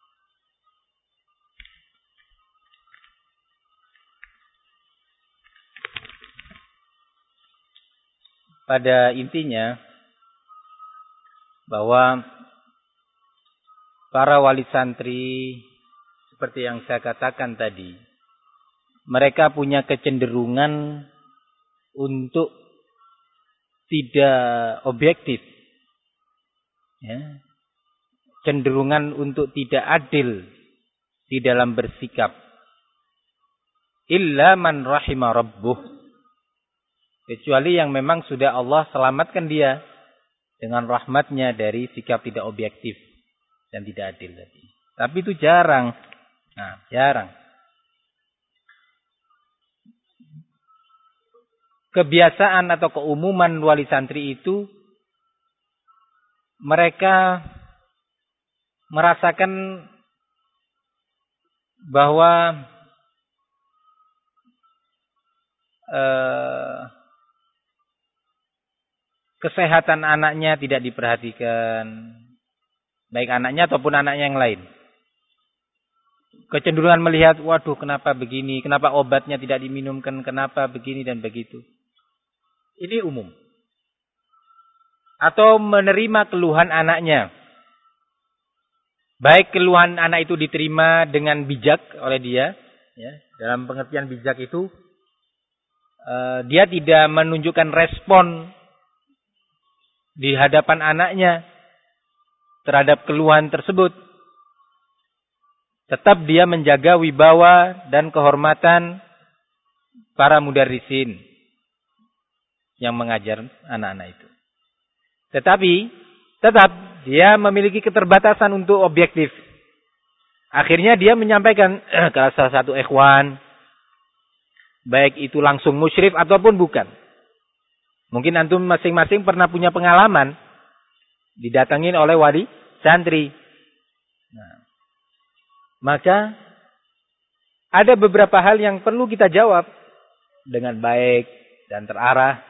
Pada intinya bahwa para wali santri seperti yang saya katakan tadi, mereka punya kecenderungan untuk tidak objektif, ya. Cenderungan untuk tidak adil di dalam bersikap. illa man rahima rabbuh. Kecuali yang memang sudah Allah selamatkan dia dengan rahmatnya dari sikap tidak objektif dan tidak adil tadi. Tapi itu jarang. Nah, jarang. Kebiasaan atau keumuman wali santri itu mereka merasakan bahwa kesehatan anaknya tidak diperhatikan, baik anaknya ataupun anaknya yang lain. Kecenderungan melihat, waduh kenapa begini, kenapa obatnya tidak diminumkan, kenapa begini dan begitu. Ini umum. Atau menerima keluhan anaknya. Baik keluhan anak itu diterima dengan bijak oleh dia. Ya, dalam pengertian bijak itu, dia tidak menunjukkan respon di hadapan anaknya terhadap keluhan tersebut. Tetap dia menjaga wibawa dan kehormatan para mudarrisin yang mengajar anak-anak itu. Tetapi tetap dia memiliki keterbatasan untuk objektif. Akhirnya dia menyampaikan ke salah satu ikhwan, baik itu langsung musyrif ataupun bukan. Mungkin antum masing-masing pernah punya pengalaman didatangin oleh wali santri. Nah, maka ada beberapa hal yang perlu kita jawab dengan baik dan terarah.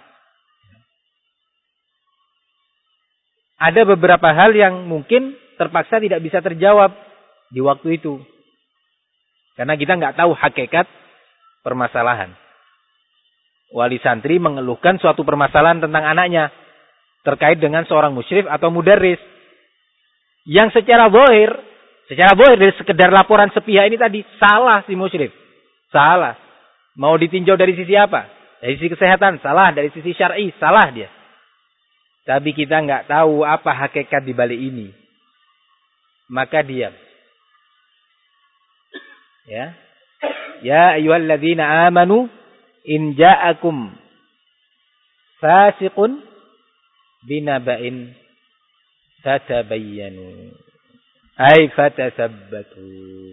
Ada beberapa hal yang mungkin terpaksa tidak bisa terjawab di waktu itu. Karena kita nggak tahu hakikat permasalahan. Wali santri mengeluhkan suatu permasalahan tentang anaknya terkait dengan seorang musyrif atau mudarris. Yang secara zahir dari sekedar laporan sepihak ini tadi salah si musyrif. Salah. Mau ditinjau dari sisi apa? Dari sisi kesehatan salah, dari sisi syar'i salah dia. Tapi kita nggak tahu apa hakikat di balik ini. Maka diam. Ya. Ya ayyuhalladzina amanu in ja'akum fasiqun binaba'in fatabayyanu. Ai fatasabbatu.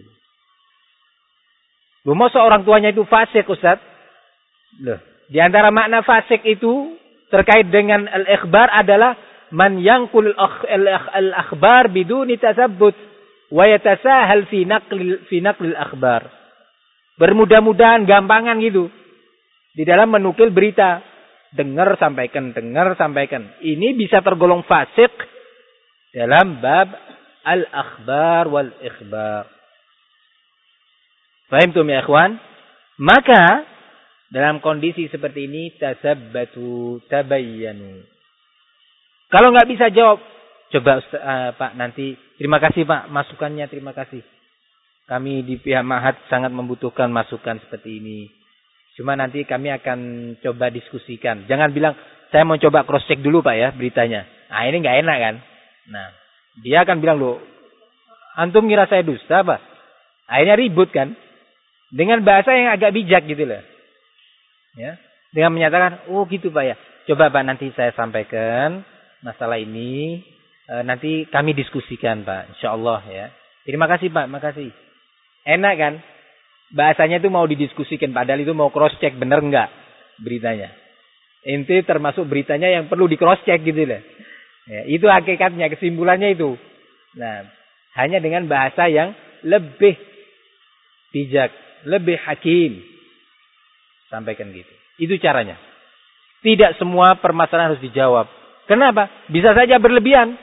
Loh, masa orang tuanya itu fasik, Ustaz? Loh, di antara makna fasik itu terkait dengan al-ikhbar adalah man yanqul al-akhbar biduni tasabbut wa yatasahal fi naql al-akhbar. Bermudah-mudahan, gampangan gitu di dalam menukil berita. Dengar sampaikan. Ini bisa tergolong fasik dalam bab al-akhbar wal ikhbar. Fahimtum ya ikhwan? Maka dalam kondisi seperti ini tasabbatu tabayyanu. Kalau nggak bisa jawab, coba Pak nanti. Terima kasih Pak masukannya, terima kasih. Kami di pihak Ma'had sangat membutuhkan masukan seperti ini. Cuma nanti kami akan coba diskusikan. Jangan bilang saya mau coba cross check dulu Pak ya beritanya. Nah ini nggak enak kan? Nah dia akan bilang loh, antum ngira saya dusta Pak? Akhirnya ribut kan? Dengan bahasa yang agak bijak gitu loh. Ya, dengan menyatakan, oh gitu Pak ya. Coba Pak nanti saya sampaikan masalah ini. Nanti kami diskusikan Pak. InsyaAllah ya. Terima kasih Pak, makasih. Enak kan? Bahasanya itu mau didiskusikan. Padahal itu mau cross check bener enggak beritanya. Inti termasuk beritanya yang perlu di cross check gitu loh. Ya, itu hakikatnya, kesimpulannya itu. Nah, hanya dengan bahasa yang lebih bijak, lebih hakim. Sampaikan gitu. Itu caranya. Tidak semua permasalahan harus dijawab. Kenapa? Bisa saja berlebihan.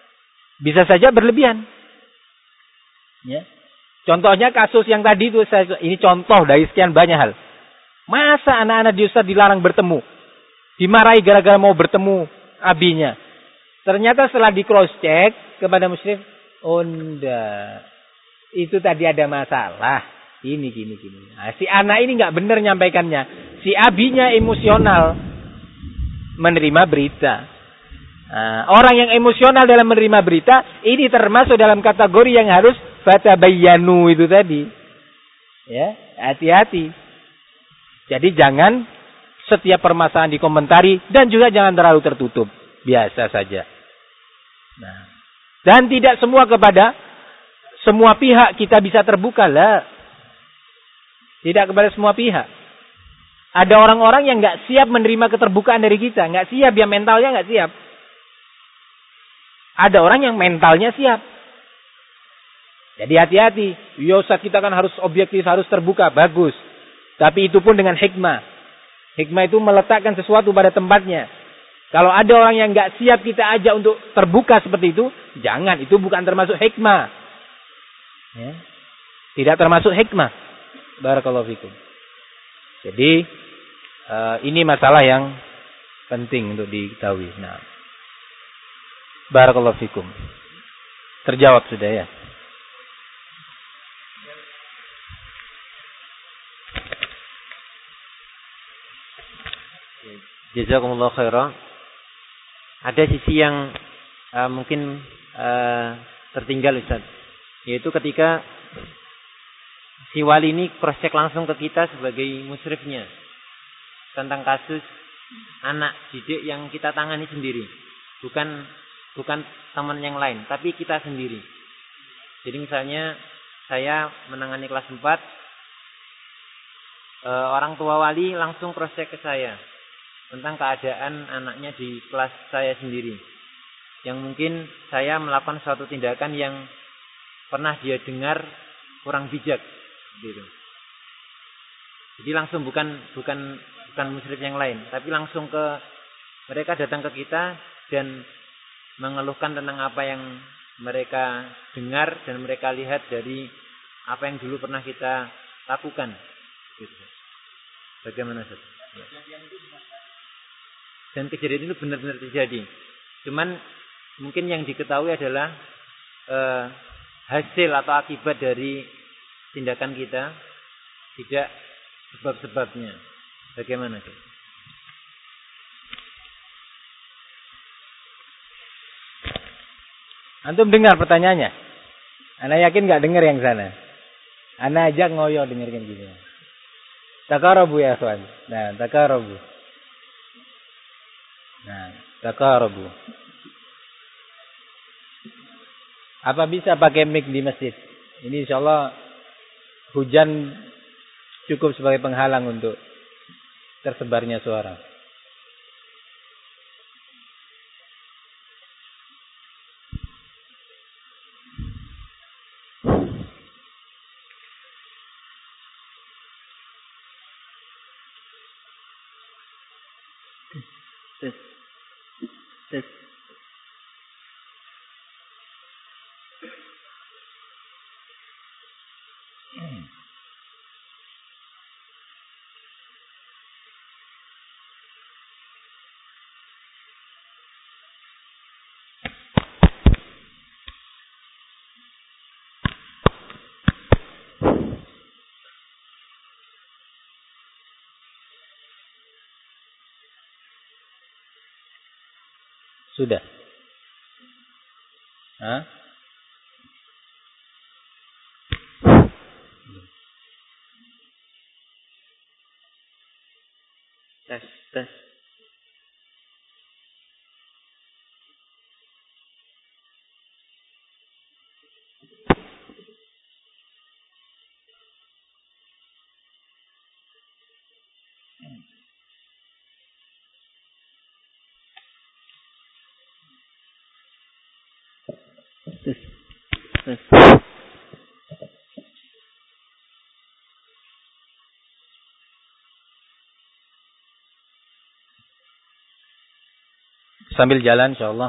Ya. Contohnya kasus yang tadi itu, ini contoh dari sekian banyak hal. Masa anak-anak di Ustaz dilarang bertemu? Dimarahi gara-gara mau bertemu abinya. Ternyata setelah di cross check kepada musyrif, oh enggak. Itu tadi ada masalah. Gini. Nah, si anak ini nggak benar nyampaikannya. Si abinya emosional menerima berita. Nah, orang yang emosional dalam menerima berita ini termasuk dalam kategori yang harus fatabayyanu itu tadi. Ya, hati-hati. Jadi jangan setiap permasalahan dikomentari dan juga jangan terlalu tertutup. Biasa saja. Nah, dan tidak semua kepada semua pihak kita bisa terbuka lah. Tidak kepada semua pihak. Ada orang-orang yang nggak siap menerima keterbukaan dari kita, nggak siap, dia mentalnya nggak siap. Ada orang yang mentalnya siap. Jadi hati-hati. Ya Ustaz, kita kan harus objektif, harus terbuka, bagus. Tapi itu pun dengan hikmah. Hikmah itu meletakkan sesuatu pada tempatnya. Kalau ada orang yang nggak siap kita ajak untuk terbuka seperti itu, jangan. Itu bukan termasuk hikmah. Ya. Tidak termasuk hikmah. Barakallahu fikum. Jadi ini masalah yang penting untuk diketahui. Nah, barakallahu fikum. Terjawab sudah ya. Jazakumullah khairan. Ada sisi yang mungkin tertinggal Ustaz, yaitu ketika si wali ini cross check langsung ke kita sebagai musyrifnya tentang kasus anak didik yang kita tangani sendiri, bukan teman yang lain, tapi kita sendiri. Jadi misalnya saya menangani kelas 4, orang tua wali langsung cross check ke saya tentang keadaan anaknya di kelas saya sendiri, yang mungkin saya melakukan suatu tindakan yang pernah dia dengar kurang bijak, gitu. Jadi langsung bukan musyrif yang lain, tapi langsung ke mereka, datang ke kita dan mengeluhkan tentang apa yang mereka dengar dan mereka lihat dari apa yang dulu pernah kita lakukan, gitu. Bagaimana Ustaz? Dan kejadian itu benar-benar terjadi. Cuman mungkin yang diketahui adalah hasil atau akibat dari tindakan kita, tidak sebab-sebabnya. Bagaimana? Antum dengar pertanyaannya? Ana yakin nggak dengar yang sana. Ana ajak ngoyo dengarkan gitu. Takarabu ya kawan. Nah, takarabu. Nah, takarabu. Apa bisa pakai mic di masjid? Ini insyaallah hujan cukup sebagai penghalang untuk tersebarnya suara. Tes. Sudah. Hah? Tes. Sambil jalan insyaallah.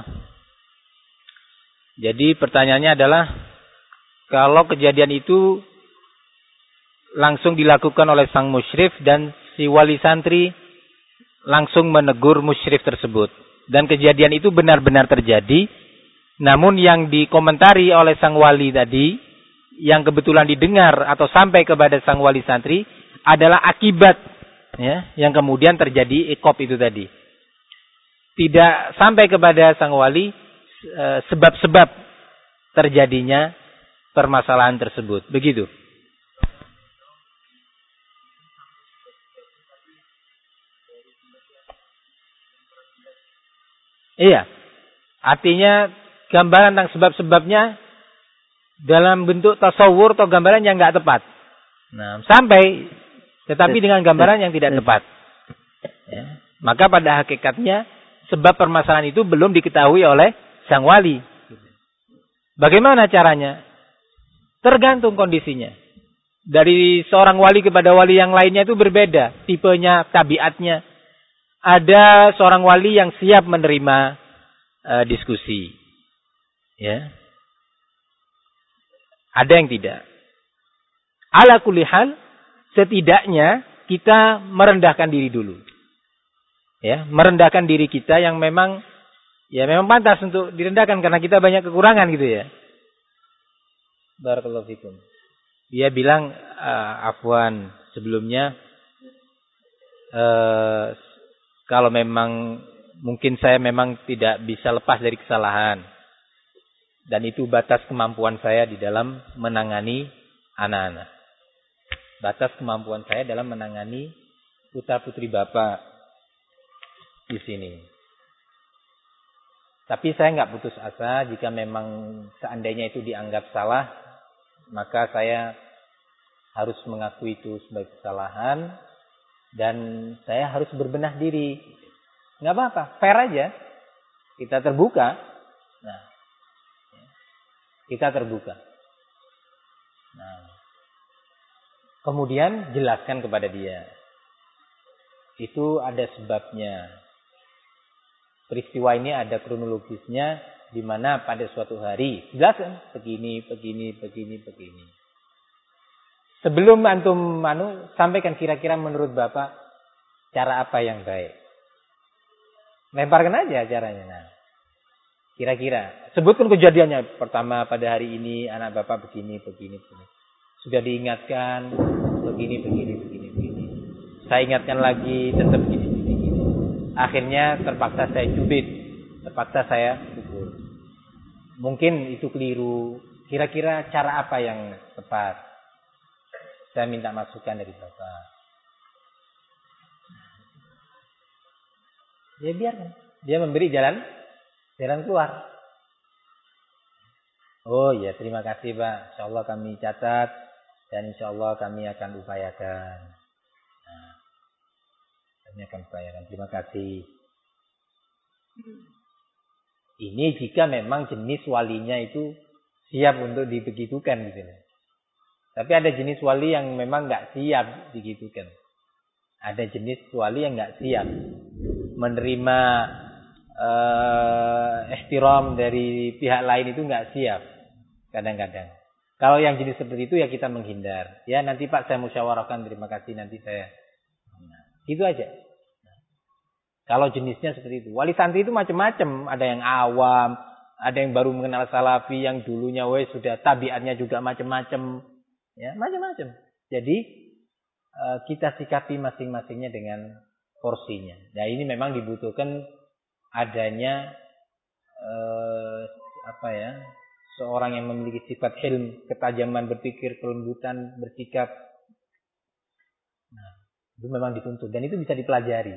Jadi pertanyaannya adalah, kalau kejadian itu langsung dilakukan oleh sang musyrif dan si wali santri langsung menegur musyrif tersebut, dan kejadian itu benar-benar terjadi, namun yang dikomentari oleh sang wali tadi, yang kebetulan didengar atau sampai kepada sang wali santri adalah akibat, ya, yang kemudian terjadi iqab itu tadi. Tidak sampai kepada sang wali sebab-sebab terjadinya permasalahan tersebut. Begitu. Iya. Artinya gambaran tentang sebab-sebabnya dalam bentuk tasawur atau gambaran yang enggak tepat. Nah, tetapi dengan gambaran yang tidak tepat. Ya. Maka pada hakikatnya sebab permasalahan itu belum diketahui oleh sang wali. Bagaimana caranya? Tergantung kondisinya. Dari seorang wali kepada wali yang lainnya itu berbeda. Tipenya, tabiatnya. Ada seorang wali yang siap menerima diskusi. Ya. Ada yang tidak. Ala kulli hal, setidaknya kita merendahkan diri dulu. Ya, merendahkan diri kita yang memang pantas untuk direndahkan karena kita banyak kekurangan gitu ya. Barakallahu fikum. Dia bilang, afwan sebelumnya, kalau memang mungkin saya memang tidak bisa lepas dari kesalahan. Dan itu batas kemampuan saya di dalam menangani anak-anak. Batas kemampuan saya dalam menangani putra-putri Bapak di sini. Tapi saya nggak putus asa jika memang seandainya itu dianggap salah, maka saya harus mengakui itu sebagai kesalahan dan saya harus berbenah diri. Nggak apa-apa, fair aja. Kita terbuka. Nah, kita terbuka. Nah, kemudian jelaskan kepada dia. Itu ada sebabnya. Peristiwa ini ada kronologisnya di mana pada suatu hari jelaskan begini. Sebelum antum sampaikan kira-kira menurut Bapak cara apa yang baik. Lemparkan aja caranya. Nah, kira-kira sebutkan kejadiannya. Pertama pada hari ini anak Bapak begini. Sudah diingatkan begini. Saya ingatkan lagi tetap begini. Akhirnya terpaksa saya cubit, terpaksa saya pukul. Mungkin itu keliru. Kira-kira cara apa yang tepat? Saya minta masukan dari Bapak. Ya biarkan. Dia memberi jalan keluar. Oh ya, terima kasih Pak. InsyaAllah kami catat dan InsyaAllah kami akan upayakan. Nah, kami akan upayakan. Terima kasih. Ini jika memang jenis walinya itu siap untuk dibegitukan gitu. Tapi ada jenis wali yang memang nggak siap digitukan. Ada jenis wali yang nggak siap menerima ihtiram dari pihak lain itu nggak siap kadang-kadang. Kalau yang jenis seperti itu ya kita menghindar. Ya nanti Pak saya musyawarahkan, terima kasih nanti saya. Gitu aja. Kalau jenisnya seperti itu. Wali santri itu macam-macam. Ada yang awam, ada yang baru mengenal salafi, yang dulunya sudah tabiatnya juga macam-macam. Ya, macam-macam. Jadi kita sikapi masing-masingnya dengan porsinya. Nah ini memang dibutuhkan adanya seorang yang memiliki sifat hilm, ketajaman berpikir, kelembutan bersikap. Nah, itu memang dituntut dan itu bisa dipelajari.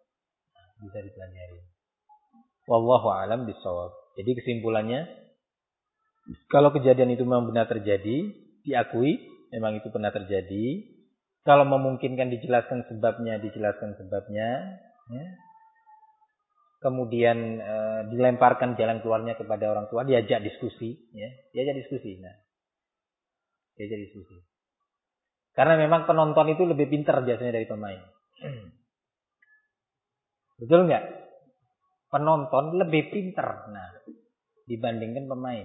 Wallahu a'lam bishawab. Jadi kesimpulannya, kalau kejadian itu memang benar terjadi, diakui memang itu pernah terjadi. Kalau memungkinkan dijelaskan sebabnya. Ya. Kemudian dilemparkan jalan keluarnya kepada orang tua, diajak diskusi. Ya. Diajak diskusi. Karena memang penonton itu lebih pintar biasanya dari pemain. Betul nggak? Penonton lebih pintar dibandingkan pemain.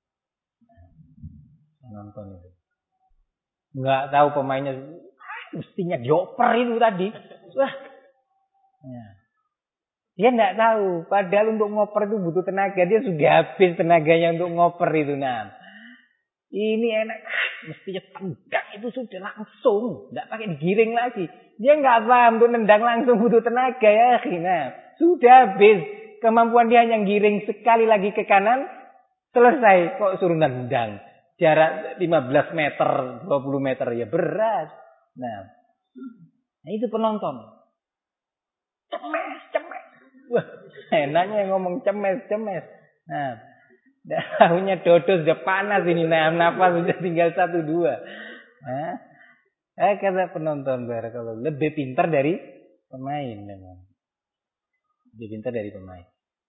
Penonton itu nggak tahu pemainnya mestinya dioper itu tadi. Wah. Ya. Dia nggak tahu. Padahal untuk ngoper itu butuh tenaga. Dia sudah habis tenaganya untuk ngoper itu. Nah, ini enak. Mestinya tendang itu sudah langsung. Nggak pakai digiring lagi. Dia nggak paham untuk nendang langsung butuh tenaga ya. Nah, sudah habis. Kemampuan dia hanya giring sekali lagi ke kanan. Selesai. Kok suruh nendang. Jarak 15 meter, 20 meter ya berat. Nah itu penonton. Cemes. Wah, enaknya ngomong cemes. Nah, tahunya dodo sudah panas ini, nafas sudah tinggal 1 2. Nah, kata penonton barakallahu lebih pintar dari pemain memang. Lebih pintar dari pemain.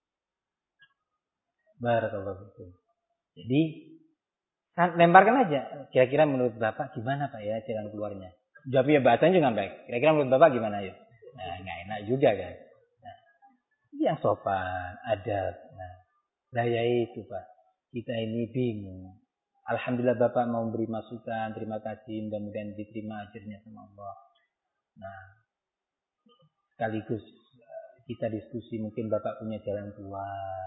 Barakallahu fikum. Jadi lemparkan aja. Kira-kira menurut Bapak gimana Pak ya jalan keluarnya? Jawab ya bahasanya juga baik. Kira-kira menurut Bapak gimana ya? Nah, enggak enak juga kan. Nah, yang sopan, adab. Nah, daya itu Pak. Kita ini bingung. Alhamdulillah Bapak mau beri masukan, terima kasih, mudah-mudahan diterima ajarnya sama Allah. Nah, sekaligus kita diskusi mungkin Bapak punya jalan keluar.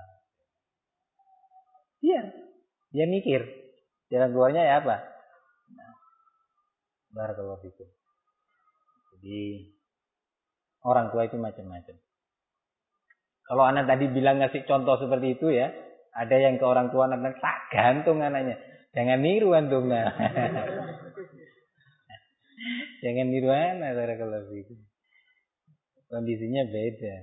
Iya, dia mikir jalan keluarnya ya apa? Nah, barakallahu fikum. Jadi orang tua itu macam-macam. Kalau anak tadi bilang ngasih contoh seperti itu ya, ada yang ke orang tua anak tak gantung anaknya. Jangan niru antum nah. Jangan niru anak barakallahu fikum. Kondisinya beda.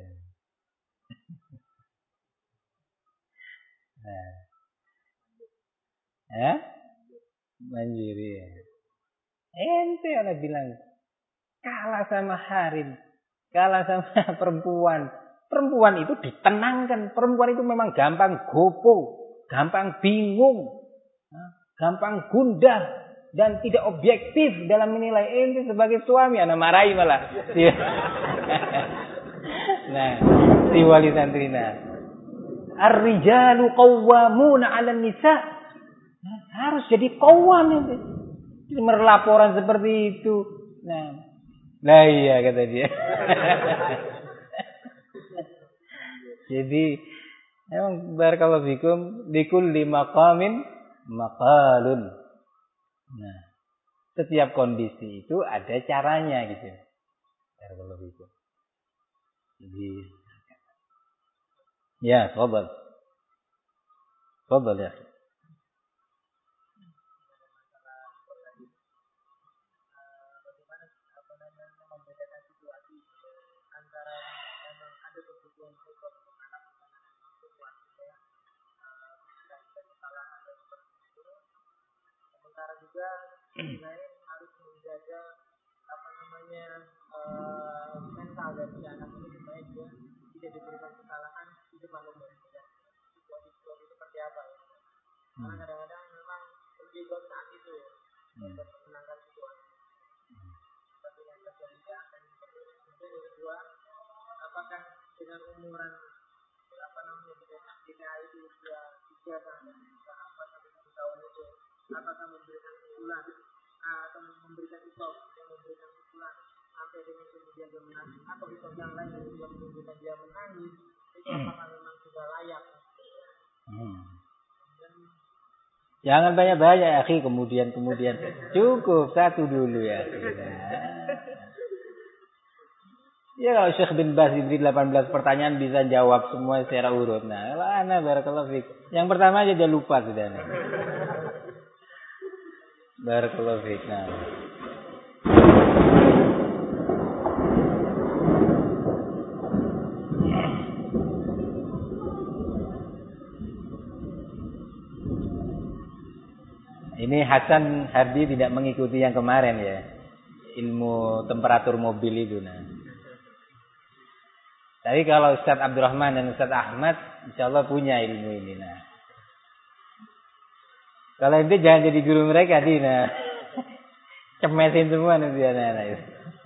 Nah. Mandiri ya. Ente orang bilang kalah sama harim, kalah sama perempuan. Perempuan itu ditenangkan. Perempuan itu memang gampang gopo, gampang bingung, gampang gundah dan tidak objektif dalam menilai. Ente sebagai suami anak marahi malah. Nah, si wali santrina. Ar-rijalu qawwamuna 'alan nisa'. Harus jadi qawwam itu. Laporan seperti itu. Nah iya kata dia. Jadi memang barakallahu fikum likulli maqamin maqalun. Nah, setiap kondisi itu ada caranya gitu. Barakallahu fikum. Jadi ya, tafadhal. Tafadhal ya. Sementara juga harus menjaga mental dari si anak ini supaya dia tidak diberikan kesalahan di depan umum. Situasi seperti apa ya? Karena kadang-kadang memang terjadi saat itu ya, menangkan situasi. Tapi yang terjadi akan kemudian yang kedua, apakah dengan umuran kita itu usia 3 sampai 7 tahun itu, apakah memberikan pukulan atau memberikan isop yang memberikan pukulan sampai dengan kemudian dia menangis atau isop yang lain yang juga menunjukkan dia menangis, itu apakah memang sudah layak? Jangan banyak-banyak ya, kemudian cukup 1 dulu ya. Ya kalau Syekh bin Baz diberi 18 pertanyaan bisa jawab semua secara urut. Nah, ana barakallahu fik. Yang pertama aja dia lupa sudah. Barakallahu fik. Nah. Ini Hasan Hardi tidak mengikuti yang kemarin ya. Ilmu temperatur mobil itu nah. Tapi kalau Ustaz Abdurrahman dan Ustaz Ahmad insyaallah punya ilmu ini nah. Kalau ente jangan jadi guru mereka Dina. Cemesin semua nanti anak-anak itu.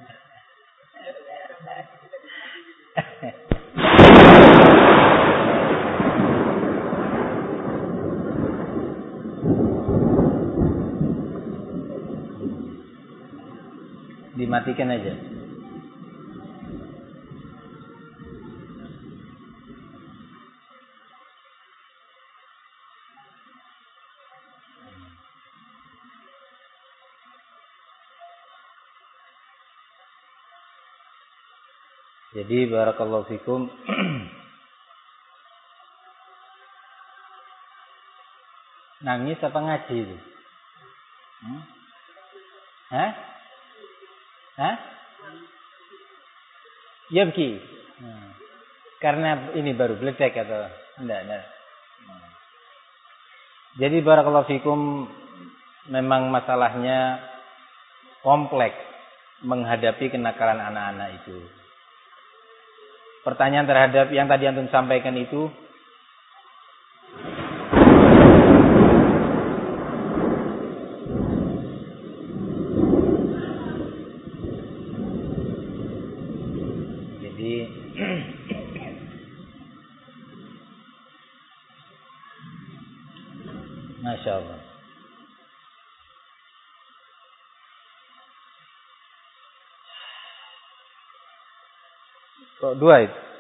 Dimatikan aja. Jadi barakallahu fikum. Nangis apa ngaji itu? Hah? Yabki. Karena ini baru bledek atau enggak. Jadi barakallahu fikum, memang masalahnya kompleks menghadapi kenakalan anak-anak itu. Pertanyaan terhadap yang tadi antum sampaikan itu, jadi Masya Allah. Kok dua itu?